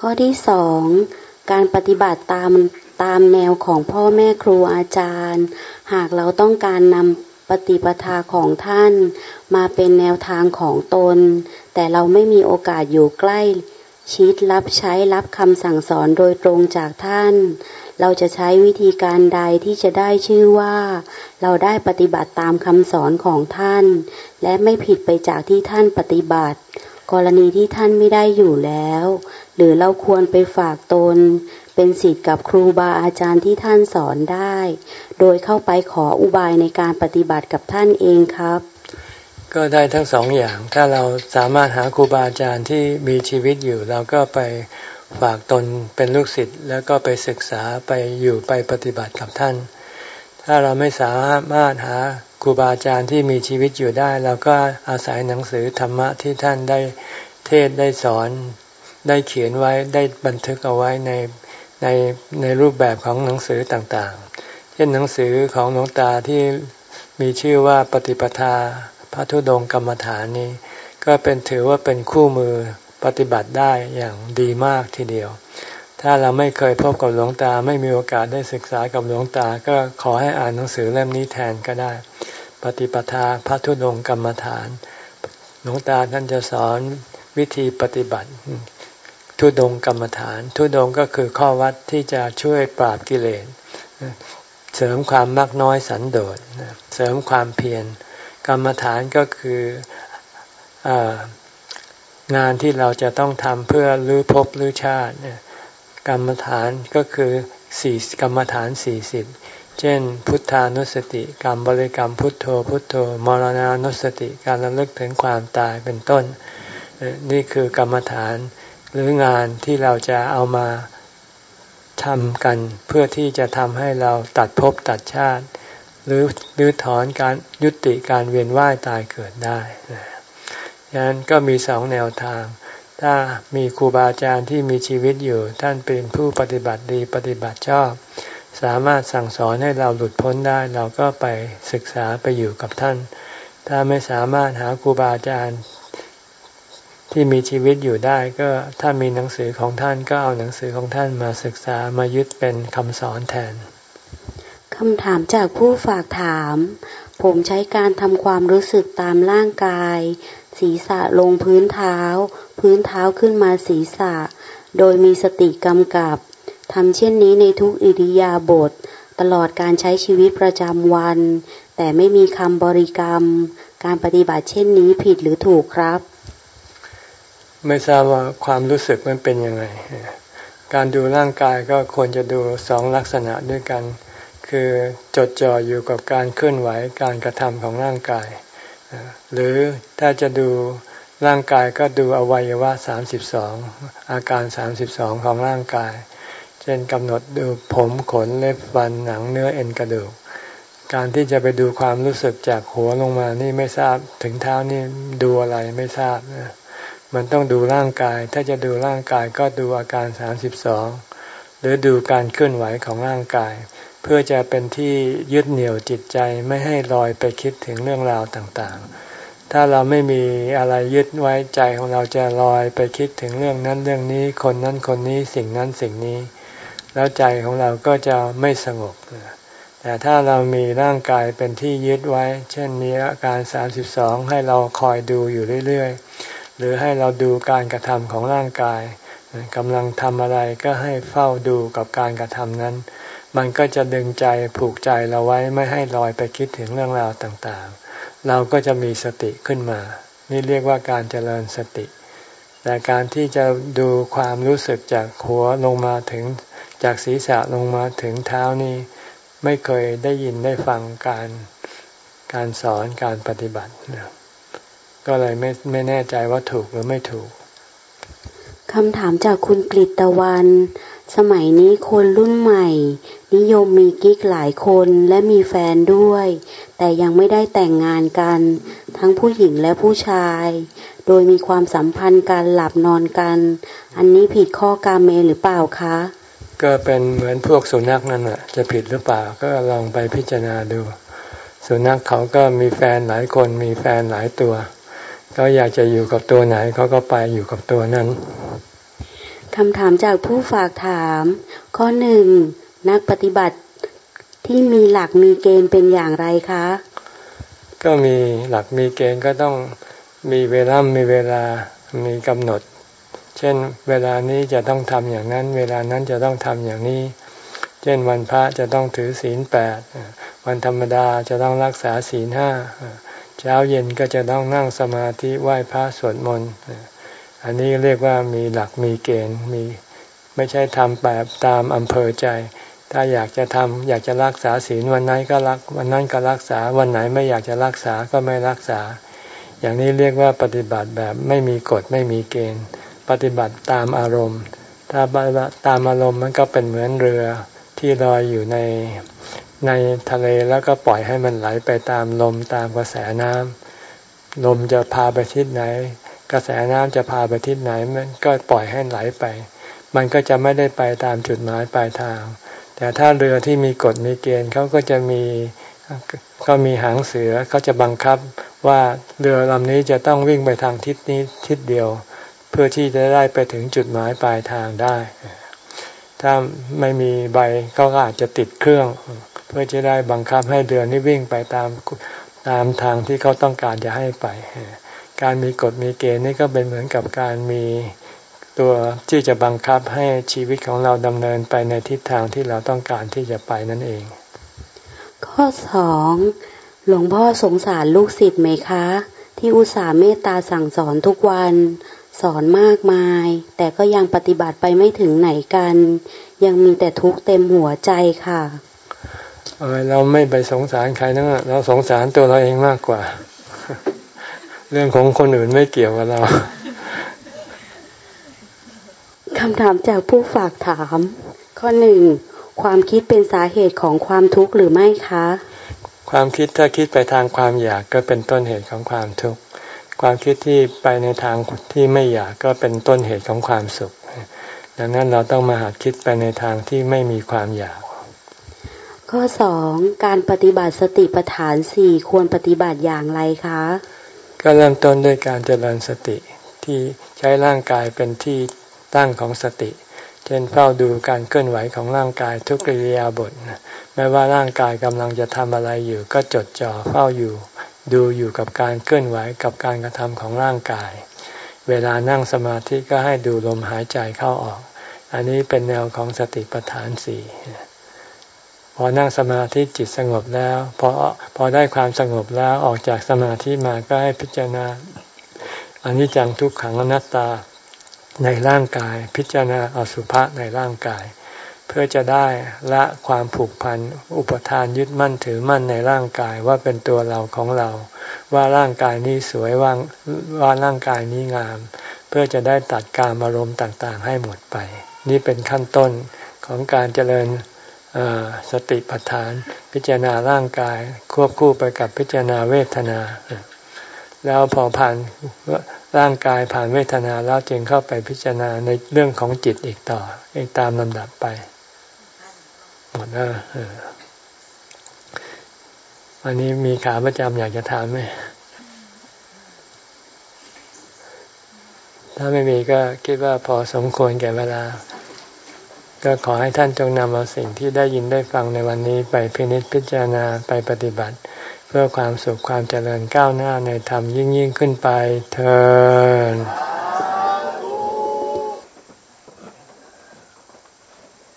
ข้อที่สองการปฏิบัติตามตามแนวของพ่อแม่ครูอาจารย์หากเราต้องการนำปฏิปทาของท่านมาเป็นแนวทางของตนแต่เราไม่มีโอกาสอยู่ใกล้ชิดรับใช้รับคำสั่งสอนโดยตรงจากท่านเราจะใช้วิธีการใดที่จะได้ชื่อว่าเราได้ปฏิบัติตามคำสอนของท่านและไม่ผิดไปจากที่ท่านปฏิบัติกรณีที่ท่านไม่ได้อยู่แล้วหรือเราควรไปฝากตนเป็นศิษย์กับครูบาอาจารย์ที่ท่านสอนได้โดยเข้าไปขออุบายในการปฏิบัติกับท่านเองครับก็ได้ทั้งสองอย่างถ้าเราสามารถหาครูบาอาจารย์ที่มีชีวิตอยู่เราก็ไปฝากตนเป็นลูกศิษย์แล้วก็ไปศึกษาไปอยู่ไปปฏิบัติกับท่านถ้าเราไม่สามารถหาครูบาอาจารย์ที่มีชีวิตอยู่ได้เราก็อาศัยหนังสือธรรมะที่ท่านได้เทศได้สอนได้เขียนไว้ได้บันทึกเอาไว้ในในในรูปแบบของหนังสือต่างๆเช่นหนังสือของหลวงตาที่มีชื่อว่าปฏิปทาพระธุดงค์กรรมฐานนี้ก็เป็นถือว่าเป็นคู่มือปฏิบัติได้อย่างดีมากทีเดียวถ้าเราไม่เคยพบกับหลวงตาไม่มีโอกาสได้ศึกษากับหลวงตาก็ขอให้อ่านหนังสือเล่มนี้แทนก็ได้ปฏิปทาพระธุดงค์กรรมฐานหลวงตาท่านจะสอนวิธีปฏิบัติธุดงค์กรรมฐานธุดงค์ก็คือข้อวัดที่จะช่วยปราบกิเลสเสริมความมักน้อยสันโดษเสริมความเพียรกรรมฐานก็คืองานที่เราจะต้องทำเพื่อลื้อภพลื้อชาติกรรมฐานก็คือสี่กรรมฐานสี่สิบเช่นพุทธานุสติกรรมบริกรรมพุทโธพุทโธมรณานุสติการระลึกถึงความตายเป็นต้นนี่คือกรรมฐานหรืองานที่เราจะเอามาทำกันเพื่อที่จะทำให้เราตัดภพตัดชาติหรือหรือถอนการยุติการเวียนว่ายตายเกิดได้ฉะนั้นก็มีสองแนวทางถ้ามีครูบาอาจารย์ที่มีชีวิตอยู่ท่านเป็นผู้ปฏิบัติดีปฏิบัติชอบสามารถสั่งสอนให้เราหลุดพ้นได้เราก็ไปศึกษาไปอยู่กับท่านถ้าไม่สามารถหาครูบาอาจารย์ที่มีชีวิตอยู่ได้ก็ถ้ามีหนังสือของท่านก็เอาหนังสือของท่านมาศึกษามายึดเป็นคำสอนแทนคำถามจากผู้ฝากถามผมใช้การทำความรู้สึกตามร่างกายศีรษะลงพื้นเท้าพื้นเท้าขึ้นมาศีรษะโดยมีสติกำกับทำเช่นนี้ในทุกอิริยาบถตลอดการใช้ชีวิตประจำวันแต่ไม่มีคำบริกรรมการปฏิบัติเช่นนี้ผิดหรือถูกครับไม่ทราบว่าความรู้สึกมันเป็นยังไงการดูร่างกายก็ควรจะดูสองลักษณะด้วยกันคือจดจ่ออยู่กับการเคลื่อนไหวการกระทำของร่างกายหรือถ้าจะดูร่างกายก็ดูอวัยวะสามสิบสองอาการสามสิบสองของร่างกายเช่นกำหนดดูผมขนเล็บฟันหนังเนื้อเอ็นกระดูกการที่จะไปดูความรู้สึกจากหัวลงมานี่ไม่ทราบถึงเท้านี่ดูอะไรไม่ทราบนะมันต้องดูร่างกายถ้าจะดูร่างกายก็ดูอาการสามสิบสองหรือดูการเคลื่อนไหวของร่างกายเพื่อจะเป็นที่ยึดเหนี่ยวจิตใจไม่ให้ลอยไปคิดถึงเรื่องราวต่างๆถ้าเราไม่มีอะไรยึดไว้ใจของเราจะลอยไปคิดถึงเรื่องนั้นเรื่องนี้คนนั้นคนนี้สิ่งนั้นสิ่งนี้แล้วใจของเราก็จะไม่สงบแต่ถ้าเรามีร่างกายเป็นที่ยึดไว้เช่นมีอาการสามสิบสองให้เราคอยดูอยู่เรื่อยๆหรือให้เราดูการกระทำของร่างกายกำลังทำอะไรก็ให้เฝ้าดูกับการกระทำนั้นมันก็จะดึงใจผูกใจเราไว้ไม่ให้ลอยไปคิดถึงเรื่องราวต่างๆเราก็จะมีสติขึ้นมานี่เรียกว่าการเจริญสติแต่การที่จะดูความรู้สึกจากหัวลงมาถึงจากศีรษะลงมาถึงเท้านี่ไม่เคยได้ยินได้ฟังการการสอนการปฏิบัติก็เลยไม่ไม่แน่ใจว่าถูกหรือไม่ถูกคำถามจากคุณกฤตวันสมัยนี้คนรุ่นใหม่นิยมมีกิ๊กหลายคนและมีแฟนด้วยแต่ยังไม่ได้แต่งงานกันทั้งผู้หญิงและผู้ชายโดยมีความสัมพันธ์กันหลับนอนกันอันนี้ผิดข้อกาเมหรือเปล่าคะก็เป็นเหมือนพวกสุนัขนั่นแหละจะผิดหรือเปล่าก็ลองไปพิจารณาดูสุนัขเขาก็มีแฟนหลายคนมีแฟนหลายตัวเขาอยากจะอยู่กับตัวไหนเขาก็ไปอยู่กับตัวนั้นคำถามจากผู้ฝากถามข้อหนึ่งนักปฏิบัติที่มีหลักมีเกณฑ์เป็นอย่างไรคะก็มีหลักมีเกณฑ์ก็ต้องมีเวลามีเวลามีกำหนดเช่นเวลานี้จะต้องทำอย่างนั้นเวลานั้นจะต้องทำอย่างนี้เช่นวันพระจะต้องถือศีลแปดวันธรรมดาจะต้องรักษาศีลห้าเช้าเย็นก็จะต้องนั่งสมาธิไหว้พระสวดมนต์อันนี้เรียกว่ามีหลักมีเกณฑ์มีไม่ใช่ทำแบบตามอำเภอใจถ้าอยากจะทำอยากจะรักษาศีลวันไหนก็รักวันนั้นก็รักษาวันไหนไม่อยากจะรักษาก็ไม่รักษาอย่างนี้เรียกว่าปฏิบัติแบบไม่มีกฎไม่มีเกณฑ์ปฏิบัติตามอารมณ์ถ้าตามอารมณ์มันก็เป็นเหมือนเรือที่ลอยอยู่ในในทะเลแล้วก็ปล่อยให้มันไหลไปตามลมตามกระแสน้ำลมจะพาไปทิศไหนกระแสน้ำจะพาไปทิศไหนมันก็ปล่อยให้ไหลไปมันก็จะไม่ได้ไปตามจุดหมายปลายทางแต่ถ้าเรือที่มีกฎมีเกณฑ์เขาก็จะมีก็มีหางเสือเขาจะบังคับว่าเรือลำนี้จะต้องวิ่งไปทางทิศนี้ทิศเดียวเพื่อที่จะได้ไปถึงจุดหมายปลายทางได้ถ้าไม่มีใบเขาก็อาจจะติดเครื่องเพื่อจะได้บังคับให้เรือนี้วิ่งไปตามตามทางที่เขาต้องการจะให้ไปการมีกฎมีเกณฑ์นี่ก็เป็นเหมือนกับการมีตัวที่จะบังคับให้ชีวิตของเราดำเนินไปในทิศทางที่เราต้องการที่จะไปนั่นเองข้อสองหลวงพ่อสงสารลูกศิษย์ไหมคะที่อุตส่าห์เมตตาสั่งสอนทุกวันสอนมากมายแต่ก็ยังปฏิบัติไปไม่ถึงไหนกันยังมีแต่ทุกข์เต็มหัวใจค่ะเออเราไม่ไปสงสารใครนะเราสงสารตัวเราเองมากกว่าเรื่องของคนอื่นไม่เกี่ยวกับเราคำถามจากผู้ฝากถามข้อหนึ่งความคิดเป็นสาเหตุของความทุกข์หรือไม่คะความคิดถ้าคิดไปทางความอยากก็เป็นต้นเหตุของความทุกข์ความคิดที่ไปในทางที่ไม่อยากก็เป็นต้นเหตุของความสุขดังนั้นเราต้องมาหัดคิดไปในทางที่ไม่มีความอยากข้อสองการปฏิบัติสติปัฏฐานสี่ควรปฏิบัติอย่างไรคะก็เริ่มต้นด้วยการเจริญสติที่ใช้ร่างกายเป็นที่ตั้งของสติเช่นเฝ้าดูการเคลื่อนไหวของร่างกายทุกอิริยาบถไม่ว่าร่างกายกำลังจะทำอะไรอยู่ก็จดจ่อเฝ้าอยู่ดูอยู่กับการเคลื่อนไหวกับการกระทำของร่างกายเวลานั่งสมาธิก็ให้ดูลมหายใจเข้าออกอันนี้เป็นแนวของสติปัฏฐานสี่พอนั่งสมาธิจิตสงบแล้วพอพอได้ความสงบแล้วออกจากสมาธิมาก็ให้พิจารณาอนิจจังทุกขังอนัตตาในร่างกายพิจารณาอสุภะในร่างกายเพื่อจะได้ละความผูกพันอุปทานยึดมั่นถือมั่นในร่างกายว่าเป็นตัวเราของเราว่าร่างกายนี้สวยว่าว่าร่างกายนี้งามเพื่อจะได้ตัดกามอารมณ์ต่างๆให้หมดไปนี่เป็นขั้นต้นของการเจริญสติปัฏฐานพิจารณาร่างกายควบคู่ไปกับพิจารณาเวทนาแล้วพอผ่านร่างกายผ่านเวทนาแล้วจึงเข้าไปพิจารณาในเรื่องของจิตอีกต่ออีกตามลำดับไปหมดนะวันนี้มีขาประจำอยากจะถามไหมถ้าไม่มีก็คิดว่าพอสมควรแก่เวลาก็ขอให้ท่านจงนำเอาสิ่งที่ได้ยินได้ฟังในวันนี้ไปพินิจพิจารณาไปปฏิบัติเพื่อความสุขความเจริญก้าวหน้าในธรรมยิ่งยิ่งขึ้นไปเทอญ